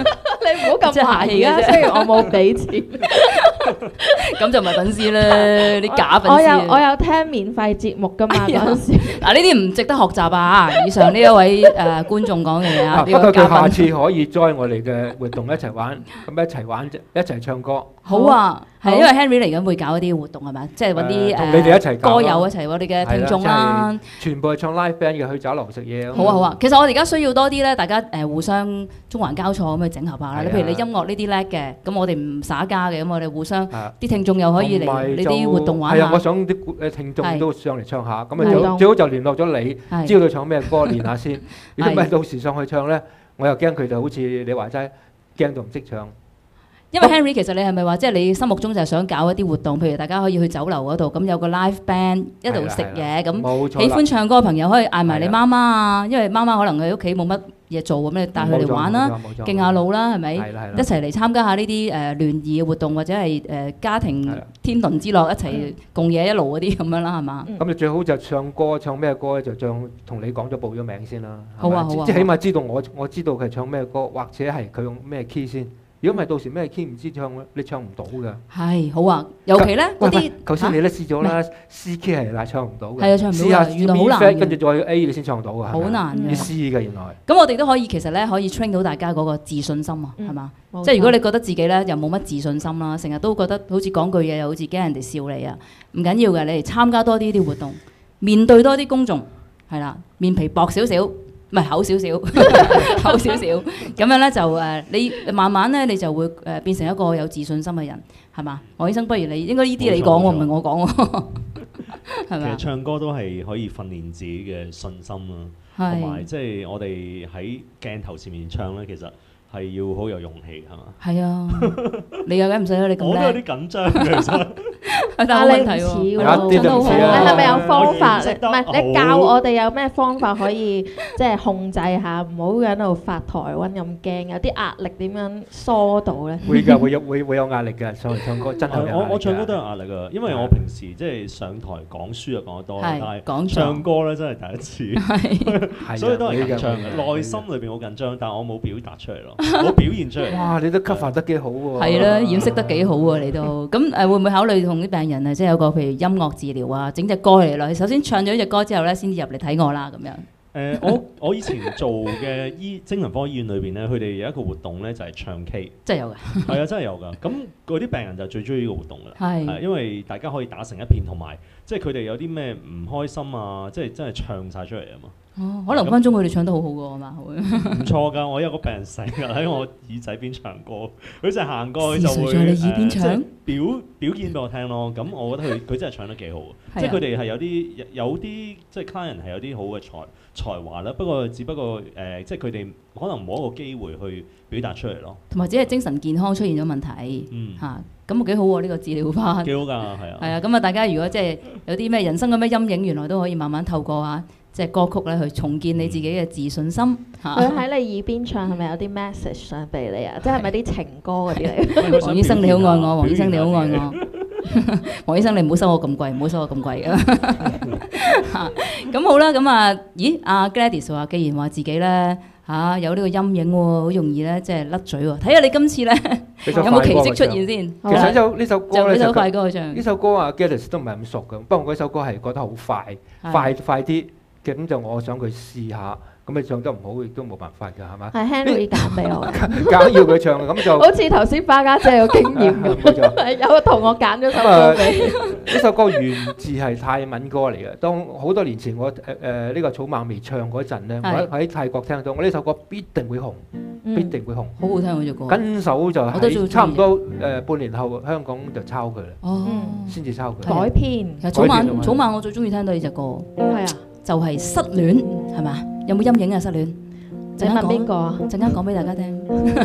你唔好咁客氣嘅啫。 雖然我冇俾錢， 咁就唔係粉絲啦，啲假粉絲。 我有聽免費節目㗎嘛嗰陣時。 嗱呢啲唔值得學習啊！以上呢一位觀眾講嘅嘢啊， 不過佢下次可以 join 我哋嘅活動一齊玩，咁一齊玩一齊唱歌。 好啊，係因為 Henry 嚟緊會搞一啲活動係咪？即係揾啲同你哋一齊歌友一齊，我哋嘅聽眾啦， 全部係唱 live band 嘅，去酒樓食嘢。 好啊好啊，其實我哋而家需要多啲咧，大家互相中環交錯咁去整合下啦。你譬如你音樂呢啲叻嘅，咁我哋唔耍家嘅，咁我哋互相啲聽眾又可以嚟你啲活動玩下。 係啊，我想啲聽眾都上嚟唱下，咁啊最好就聯絡咗你，知道佢唱咩歌，練下先。如果唔係到時上去唱咧，我又驚佢就好似你話齋，驚到唔識唱。 因為 Henry 其實你係咪話即係你心目中就係想搞一啲活動，譬如大家可以去酒樓嗰度，咁有個 live band 一度食嘢，咁喜歡唱歌嘅朋友可以嗌埋你媽媽啊，因為媽媽可能佢屋企冇乜嘢做咁，你帶佢嚟玩啦，敬下老啦，係咪？一齊嚟參加下呢啲聯誼嘅活動，或者係家庭天倫之樂，一齊共嘢一路嗰啲咁樣啦，係嘛？ 咁你最好就唱歌，唱咩歌咧？就同你講咗報咗名先啦。 好啊好啊， 即係起碼知道我知道佢係唱咩歌，或者係佢用咩 key 先。如果唔係到時咩 key 唔知唱，你唱唔到㗎。 係好啊，尤其咧嗰啲頭先你都試咗啦，C key 係唱唔到嘅。 係啊，唱唔到。試下原來好難。 跟住再 A 你先唱到㗎。 好難嘅。 要 C 嘅原來。 咁我哋都可以其實咧可以 train 到大家嗰個自信心啊，係嘛？即係如果你覺得自己咧又冇乜自信心啦，成日都覺得好似講句嘢又好似驚人哋笑你啊，唔緊要嘅，你嚟參加多啲啲活動，面對多啲公眾，係啦，面皮薄少少。唔係厚少少，厚少少，咁樣咧就你慢慢咧你就會變成一個有自信心嘅人，係嘛？黃醫生，不如你應該呢啲你講喎，唔係我講喎，係咪？ 其實唱歌都係可以訓練自己嘅信心啦，同埋即係我哋喺鏡頭前面唱咧，其實係要好有勇氣，係嘛？ 係啊，你又梗唔使啦，你咁叻。 我都有啲緊張嘅，其實。 但係你唔似喎，真係好好。你係咪有方法？唔係你教我哋有咩方法可以即係控制下，唔好喺度發台灣咁驚，有啲壓力點樣疏導咧？ 會㗎，會有壓力嘅。上嚟唱歌真係我唱歌都有壓力㗎，因為我平時即係上台講書就講得多，但係唱歌咧真係第一次，所以都係緊張嘅。內心裏邊好緊張，但係我冇表達出嚟咯，冇表現出嚟。 哇！你都 cover 得幾好喎。 係啦，掩飾得幾好喎，你都。咁會唔會考慮同啲病人啊，即係有個譬如音樂治療啊，整隻歌嚟咯？首先唱咗隻歌之後咧，先至入嚟睇我啦，咁樣。 我以前做嘅精神科醫院裏邊咧，佢哋有一個活動咧，就係唱 K。 真係有㗎。 係啊，真係有㗎。咁嗰啲病人就最中意呢個活動㗎啦。 係。因為大家可以打成一片，同埋即係佢哋有啲咩唔開心啊，即係真係唱晒出嚟啊嘛。 哦，可能分鐘佢哋唱得好好㗎嘛， 唔錯㗎！我有個病人成日喺我耳仔邊唱歌，佢就行過去就會在你耳邊唱， 表現俾我聽咯。咁我覺得佢真係唱得幾好，即係佢哋係有啲即係 client 係有啲好嘅才華啦。不過只不過即係佢哋可能冇一個機會去表達出嚟咯。 同埋只係精神健康出現咗問題，嚇咁幾好喎！呢個治療法幾好㗎，係啊。 係啊，咁啊，大家如果即係有啲咩人生嘅咩陰影，原來都可以慢慢透過即係歌曲咧去重建你自己嘅自信心。 佢喺你耳邊唱係咪有啲 message 想俾你啊？即係咪啲情歌嗰啲嚟？ 黃醫生你好愛我，黃醫生你好愛我。黃醫生你唔好收我咁貴，唔好收我咁貴㗎。咁好啦，咁咦？阿 Gladys 話，既然話自己咧有呢個陰影喎，好容易咧即係甩嘴喎。睇下你今次咧有冇奇蹟出現先。 其實呢首歌咧就呢首快歌唱。 呢首歌Gladys 都唔係咁熟嘅，不過嗰首歌係覺得好快啲。咁就我想佢試下，咁你唱得唔好亦都冇辦法㗎，係嘛？ 係 Henry 揀俾我， 揀要佢唱嘅，咁就好似頭先花家姐有經驗咁，有個同學揀咗首歌俾。 呢首歌原字係泰文歌嚟嘅，當好多年前我呢個草蜢未唱嗰陣咧，我喺泰國聽到，我呢首歌必定會紅，必定會紅， 好好聽嗰隻歌。 跟手就喺差唔多半年後，香港就抄佢啦，先至抄佢改編。 其實草蜢我最中意聽到呢隻歌， 係啊。 就係失戀係嘛？有冇陰影啊？失戀？ 你問邊個啊？ 陣間講俾大家聽。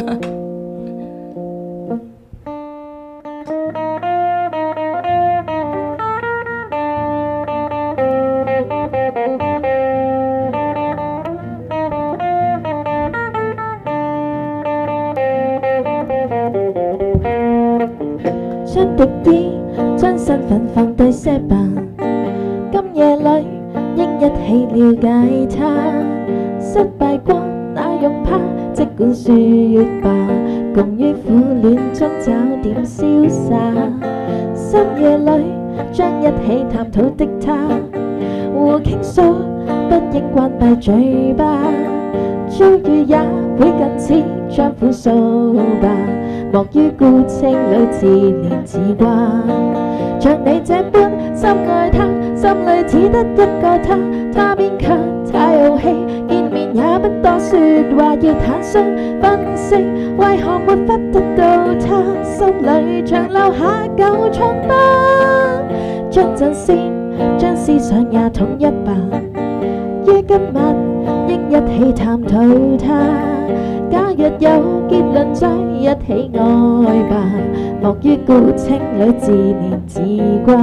將滴啲，將身份放低些吧。今夜裏。應一起了解他，失敗過那用怕，即管說吧， 共於苦戀中找點瀟灑。深夜裏將一起探討的他，互傾訴，不應關閉嘴巴。遭遇也會近似將苦訴吧，莫於孤清裏自憐自掛。像你這般深愛他，心裏只得一個他，他邊卻太傲氣，見面也不多說話，要坦率分析，為何沒法得到他，心裏長留下舊瘡疤。將陣線，將思想也統一吧，於今晚應一起探討他。假若有結論，再一起愛吧，莫於孤清裏自憐自掛。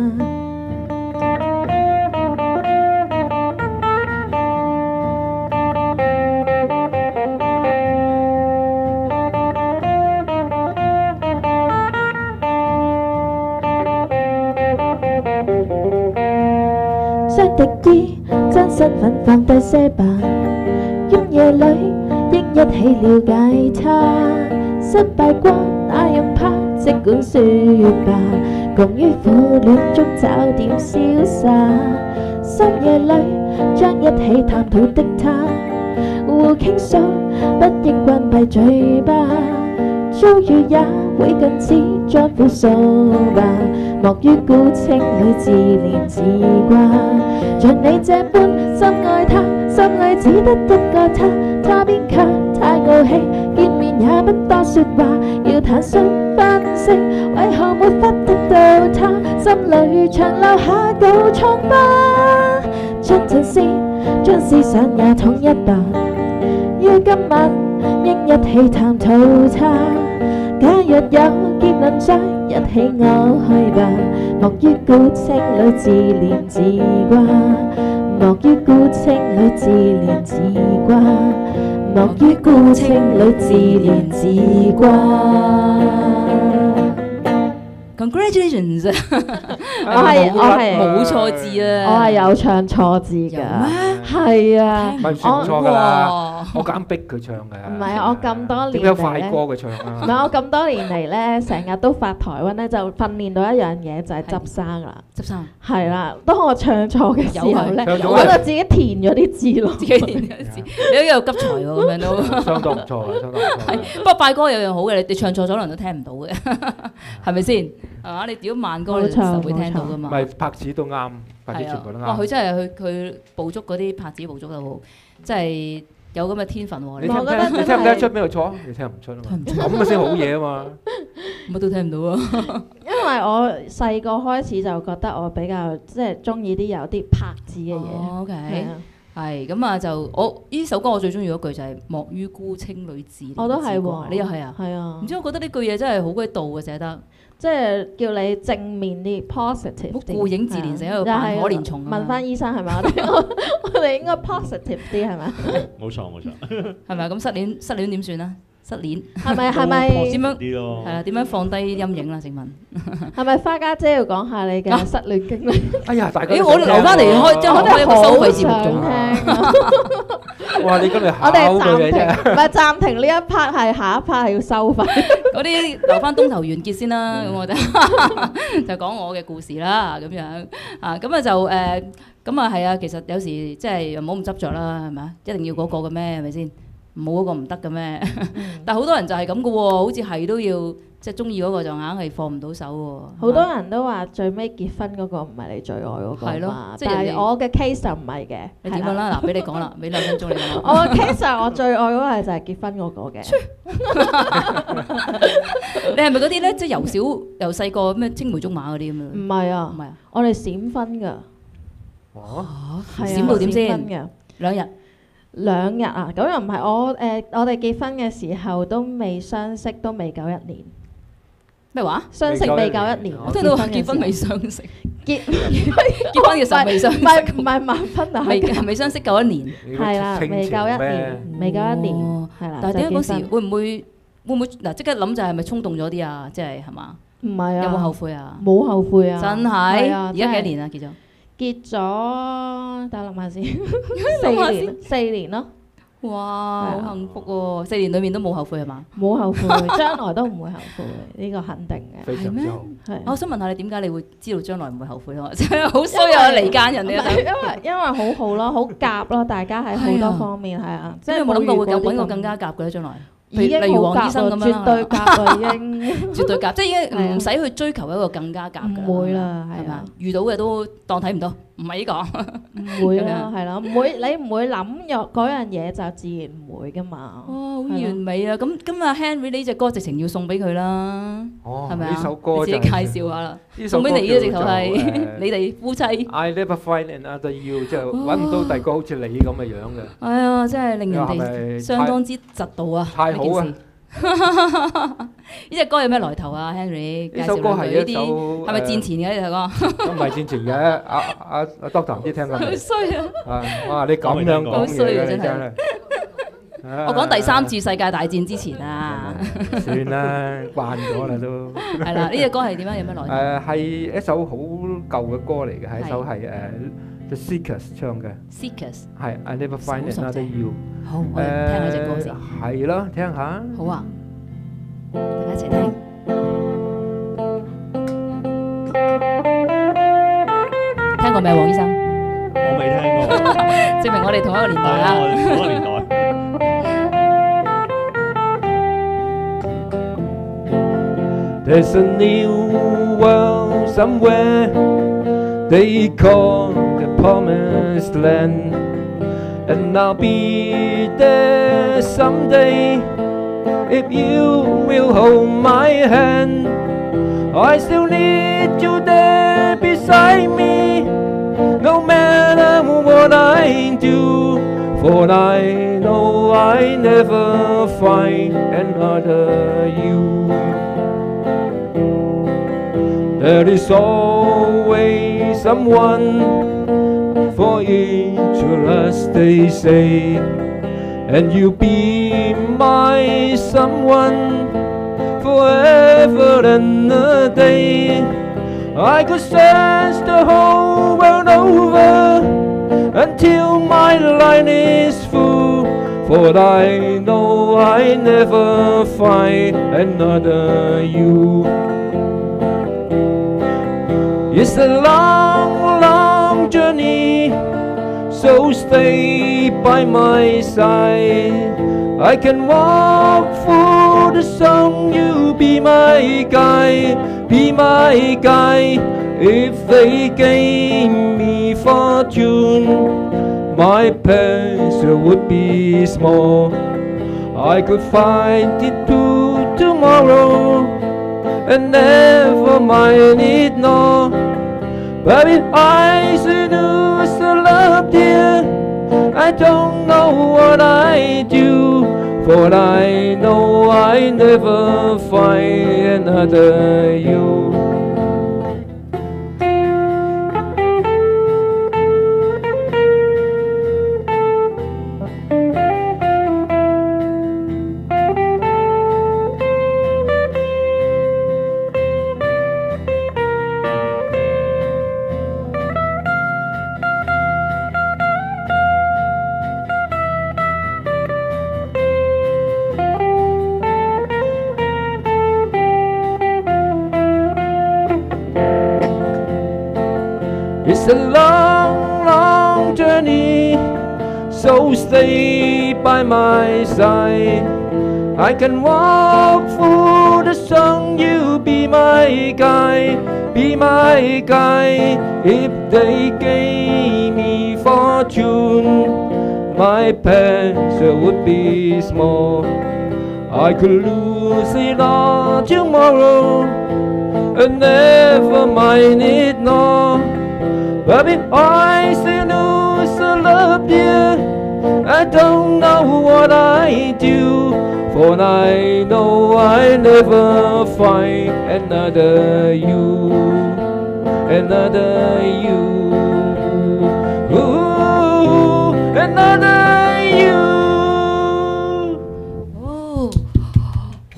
將敵意將身份放低些吧，於夜裏應一起了解他。失敗過那樣怕，即管說吧，共於苦戀中找點瀟灑。深夜裏將一起探討的他，互傾訴，不應關閉嘴巴。遭遇也會近似將苦訴吧，莫於孤清裏自憐自掛。像你這般深愛他，心裏只得一個他，他邊卻太傲氣，見面也不多說話，要坦率分析，為何沒法得到他，心裏長留下舊瘡疤。將陣線，將思想也統一吧，於今晚應一起探討他。假若有結論，再一起我去吧，莫於孤清裏自憐自掛，莫於孤清裏自憐自掛，莫於孤清裏自憐自掛。 Congratulations！ 我係冇錯字啊！ 我係有唱錯字㗎，係啊， 咪唱錯㗎啦！我夾硬逼佢唱嘅。 唔係我咁多年點有快歌佢唱啊？ 唔係我咁多年嚟咧，成日都發台灣咧，就訓練到一樣嘢就係執生啦。 執生係啦，當我唱錯嘅時候咧，我就自己填咗啲字咯。 自己填咗啲字，你都有急才喎，咁樣都相當唔錯啊！相當唔錯。 係，不過快歌有樣好嘅，你唱錯咗可能都聽唔到嘅，係咪先？係嘛？你屌慢歌你就會聽到噶嘛。 唔係拍子都啱，拍子全部都啱。 哇！佢真係佢捕捉嗰啲拍子捕捉得好，真係有咁嘅天分喎。 你聽唔聽得出邊度錯？你聽唔出啊嘛。咁啊先好嘢啊嘛。 乜都聽唔到啊！ 因為我細個開始就覺得我比較即係中意啲有啲拍子嘅嘢。 OK。係咁啊！就我呢首歌我最中意嗰句就係莫於孤清裏自憐自掛。 我都係喎， 你又係啊？ 係啊。 唔知我覺得呢句嘢真係好鬼道嘅寫得， 即係叫你正面啲 positive 啲。 顧影自憐成喺度扮可憐蟲。 問翻醫生係咪？我哋應該 positive 啲係咪？ 冇錯冇錯。 係咪咁失戀點算啊？失戀係咪點樣？係啊，點樣放低陰影啦？請問係咪花家姐要講下你嘅失戀經歷？ 哎呀，大家我留翻嚟開，即係開一個收費節目聽。 哇！你今日考我哋暫嘅啫， 唔係暫停呢一 part，係下一 part 係要收費。 嗰啲留翻東頭完結先啦，咁我哋就講我嘅故事啦，咁樣啊，咁啊就咁啊係啊，其實有時即係唔好咁執着啦，係咪啊？一定要嗰個嘅咩？係咪先？冇嗰個唔得嘅咩？但係好多人就係咁嘅喎，好似係都要即係中意嗰個就硬係放唔到手喎。 好多人都話最尾結婚嗰個唔係你最愛嗰個嘛， 即係我嘅 case 就唔係嘅。 你點樣啦？嗱，俾你講啦，俾2分鐘你講。 我嘅 case 我最愛嗰個就係結婚嗰個嘅。 你係咪嗰啲咧？即係由細個咩青梅竹馬嗰啲咁樣？ 唔係啊，唔係啊，我哋閃婚㗎。 哦， 閃到點先？2日。 2日啊，咁又唔係我哋結婚嘅時候都未相識，都未夠1年。 咩話？ 相識未夠1年。 我聽到話結婚未相識。結婚嘅時候未相識。 唔係晚婚啊。 未相識夠1年。 係啦，未夠1年，未夠1年，係啦。 但係點解嗰時會唔會嗱即刻諗就係咪衝動咗啲啊？即係係嘛？ 唔係啊。 有冇後悔啊？ 冇後悔啊。 真係。而家幾多年啊？結咗。 結咗，等我諗下先，4年咯。 哇，好幸福喎！4年裏面都冇後悔係嘛？ 冇後悔，將來都唔會後悔，呢個肯定嘅。 非常之好。 係。 我想問下你點解你會知道將來唔會後悔咯？真係好衰啊！離間人哋啊！ 因為好好咯，好夾咯，大家喺好多方面係啊。 即係有冇諗過會揾個更加夾嘅咧？將來？ 已經例如黃醫生咁樣絕對夾啦，已經絕對夾，即係已經唔使去追求一個更加夾嘅。 唔會啦，係嘛？遇到嘅都當睇唔到，唔係呢個。 唔會啦，係啦，唔會你唔會諗入嗰樣嘢就自然唔會噶嘛。 哇，好完美啊！咁今日 Henry 呢隻歌直情要送俾佢啦，係咪啊？ 呢首歌自己介紹下啦，送俾你嘅直頭係你哋夫妻。 I never find another you， 即係揾唔到第二個好似你咁嘅樣嘅。 哎呀，真係令人哋相當之嫉妒啊！ 太好啊！ 呢隻歌有咩來頭啊 ，Henry？ 呢首歌係一首係咪戰前嘅呢首歌？ 唔係戰前嘅，阿 Doctor 唔知聽過未？ 好衰啊！ 哇！你咁樣講嘢真係。 我講第3次世界大戰之前啊。 算啦，慣咗啦都。 係啦，呢隻歌係點樣？有咩來頭？ 係一首好舊嘅歌嚟嘅，係一首係The Seekers 唱嘅。 Seekers 係 I never find another you。 好，我哋聽下隻歌先。 係咯，聽下。 好啊，大家一齊聽。聽過未，黃醫生？ 我未聽過。 證明我哋同一個年代啦。 同一個年代。 There's a new world somewhere they call the promised land, and I'll be there someday if you will hold my hand. I still need you there beside me, no matter what I do, for I know I never find another you. There is always someone for each of us, they say, and you be my someone forever and a day. I could search the whole world over until my line is full, for I know I never find another you. It's a long, long journey, so stay by my side. I can walk through the song, you be my guide, be my guide. If they gave me fortune, my pleasure would be small. I could find it to tomorrow and never mind it no. But if I should lose the love, dear, I don't know what I do, for I know I never find another you. It's a long, long journey, so stay by my side. I can walk through the song, you be my guide, be my guide. If they gave me fortune, my pleasure would be small. I could lose it all tomorrow and never mind it no. But if I still lose the love, dear, I don't know what I do, for I know I never find another you, another you, ooh, another you. 哦，好熟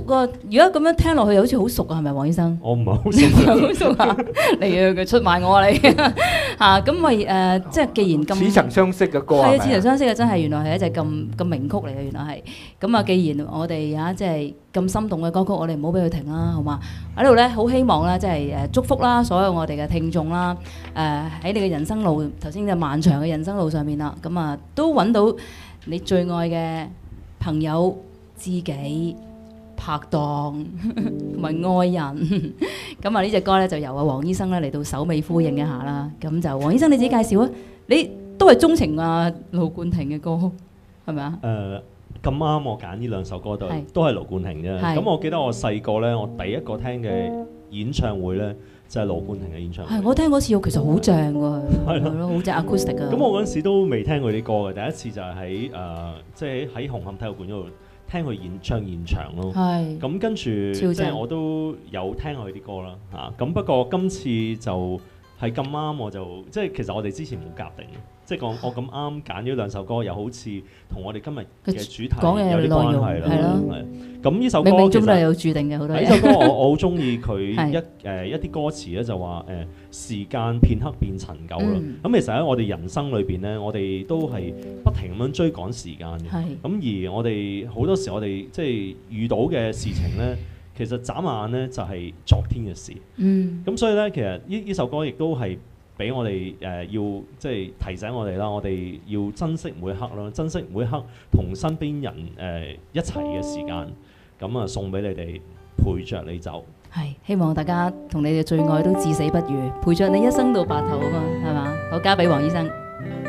如果咁樣聽落去，好似好熟啊，係咪黃醫生？ 我唔係好熟， 好熟啊！你佢出賣我啊你嚇，咁咪即係既然咁似曾相識嘅歌係啊， 係咪似曾相識嘅真係原來係一隻咁名曲嚟嘅，原來係咁啊！既然我哋即係咁心動嘅歌曲，我哋唔好俾佢停啦，好嘛？喺度咧，好希望咧，即係祝福啦，所有我哋嘅聽眾啦，喺你嘅人生路頭先就漫長嘅人生路上面啦，咁啊都揾到你最愛嘅朋友、知己、拍檔同埋愛人，咁啊呢隻歌咧就由阿黃醫生咧嚟到首尾呼應一下啦。咁就黃醫生你自己介紹啊，你都係鍾情啊盧冠廷嘅歌，係咪啊？ 咁啱我揀呢兩首歌都係盧冠廷啫。咁我記得我細個咧，我第一個聽嘅演唱會咧就係盧冠廷嘅演唱會。 係我聽嗰次，其實好正喎，係咯，好正 acoustic 啊。 咁我嗰陣時都未聽佢啲歌嘅，第一次就係喺即係喺紅磡體育館嗰度聽佢唱現場咯。係。咁跟住即係我都有聽佢啲歌啦嚇。咁不過今次就係咁啱，我就即係其實我哋之前冇夾定。即係講我咁啱揀咗兩首歌，又好似同我哋今日嘅主題有啲關係啦。係咯，咁呢首歌冥冥中都係有注定嘅好多嘢。呢首歌我好中意佢一啲歌詞咧，就話時間片刻變陳舊啦。咁其實喺我哋人生裏邊咧，我哋都係不停咁樣追趕時間嘅。咁而我哋好多時我哋即係遇到嘅事情咧，其實眨眼咧就係昨天嘅事。咁所以咧，其實呢首歌亦都係俾我哋要即係提醒我哋啦，我哋要珍惜每一刻咯，珍惜每一刻同身邊人一齊嘅時間。咁啊，送俾你哋，陪着你走。 係希望大家同你哋最愛都至死不渝，陪着你一生到白頭啊嘛，係嘛？好，交俾黃醫生。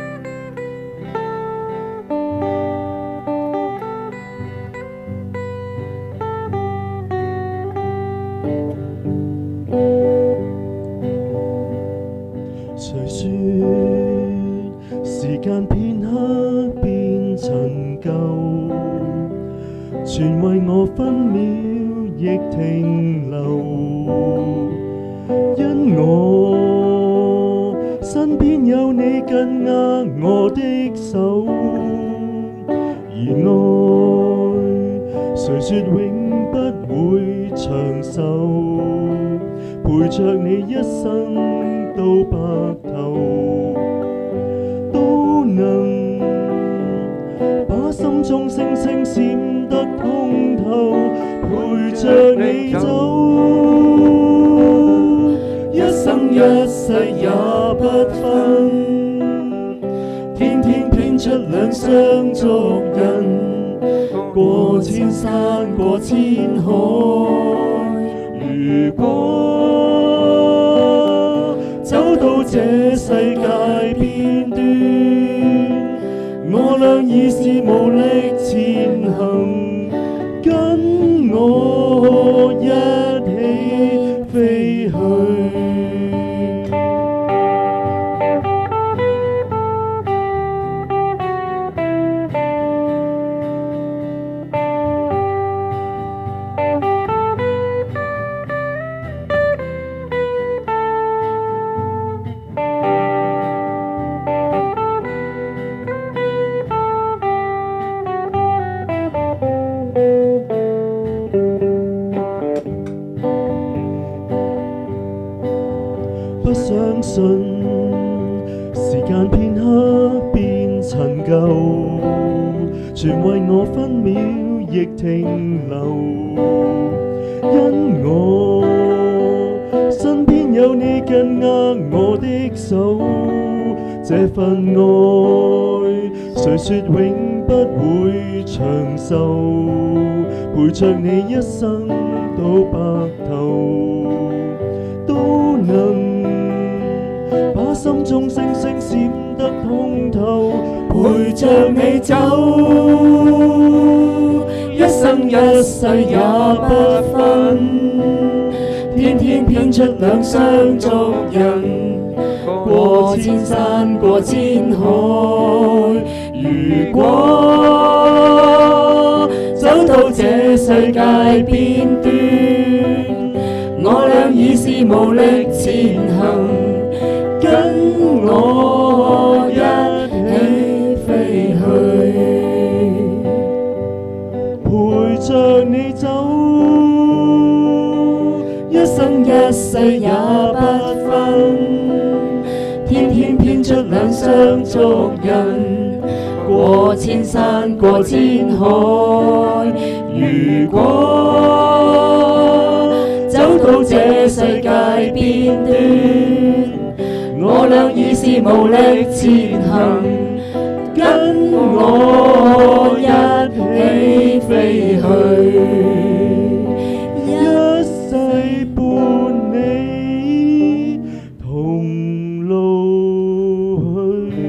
時間片刻變陳舊，全為我分秒亦停留，因我身邊有你緊握我的手，而愛誰說永不會長壽，陪着你一生到白頭，都能把心中星星閃得通透，陪着你走，一生一世也不分，天天編出兩雙足印，過千山過千海，如果走到這世界邊端，我倆已是無力前行，跟我一起飛去。不相信時間片刻變陳舊，全為我分秒亦停留，因我身邊有你緊握我的手，這份愛誰說永不會長壽，陪着你一生到白頭，都能把心中星星閃得通透，陪着你走，一生一世也不分，天天編出兩雙足印，過千山過千海，如果走到這世界邊端，我倆已是無力前行，跟我一起飛去，陪着你走。 一世也不分，天天編出兩雙足印，過千山過千海。如果走到這世界邊端，我倆已是無力前行，跟我一起飛去， 一世伴你同路去。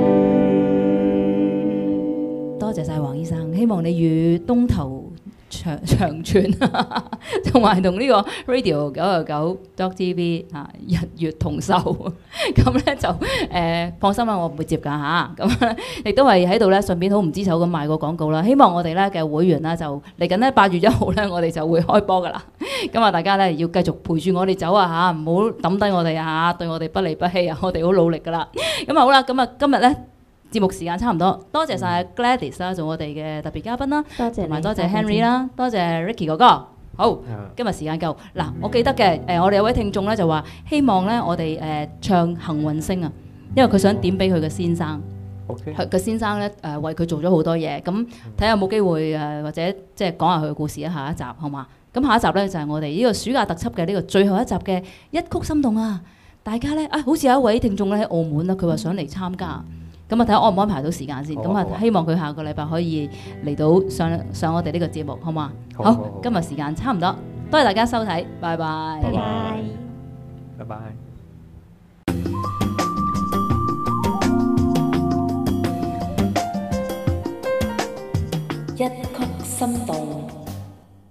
多謝晒黃醫生，希望你與東頭長存，同埋同呢個 Radio 999.TV 日月同壽。咁咧就放心啦，我唔會接㗎嚇。咁亦都係喺度咧，順便好唔知醜咁賣個廣告啦。希望我哋咧嘅會員啦，就嚟緊咧8月1號咧，我哋就會開波㗎啦。咁啊，大家咧要繼續陪住我哋走啊嚇，唔好抌低我哋啊，對我哋不離不棄啊，我哋好努力㗎啦。咁啊好啦，咁啊今日咧節目時間差唔多，多謝晒 Gladys 啦，做我哋嘅特別嘉賓啦，同埋多謝 Henry 啦，多謝 Ricky 哥哥。好，今日時間夠嗱，我記得嘅我哋有位聽眾咧就話希望咧我哋唱幸運星啊，因為佢想點俾佢嘅先生。佢嘅先生咧為佢做咗好多嘢，咁睇下有冇機會或者即係講下佢嘅故事啊，下一集好嘛？咁下一集咧就係我哋呢個暑假特輯嘅呢個最後一集嘅一曲心動啊！大家咧好似有一位聽眾咧喺澳門啦，佢話想嚟參加。咁啊，睇下安唔安排到時間先。咁啊，希望佢下個禮拜可以嚟到上我哋呢個節目，好嘛？好，今日時間差唔多，多謝大家收睇，拜拜。 拜拜。拜拜。 一曲心動。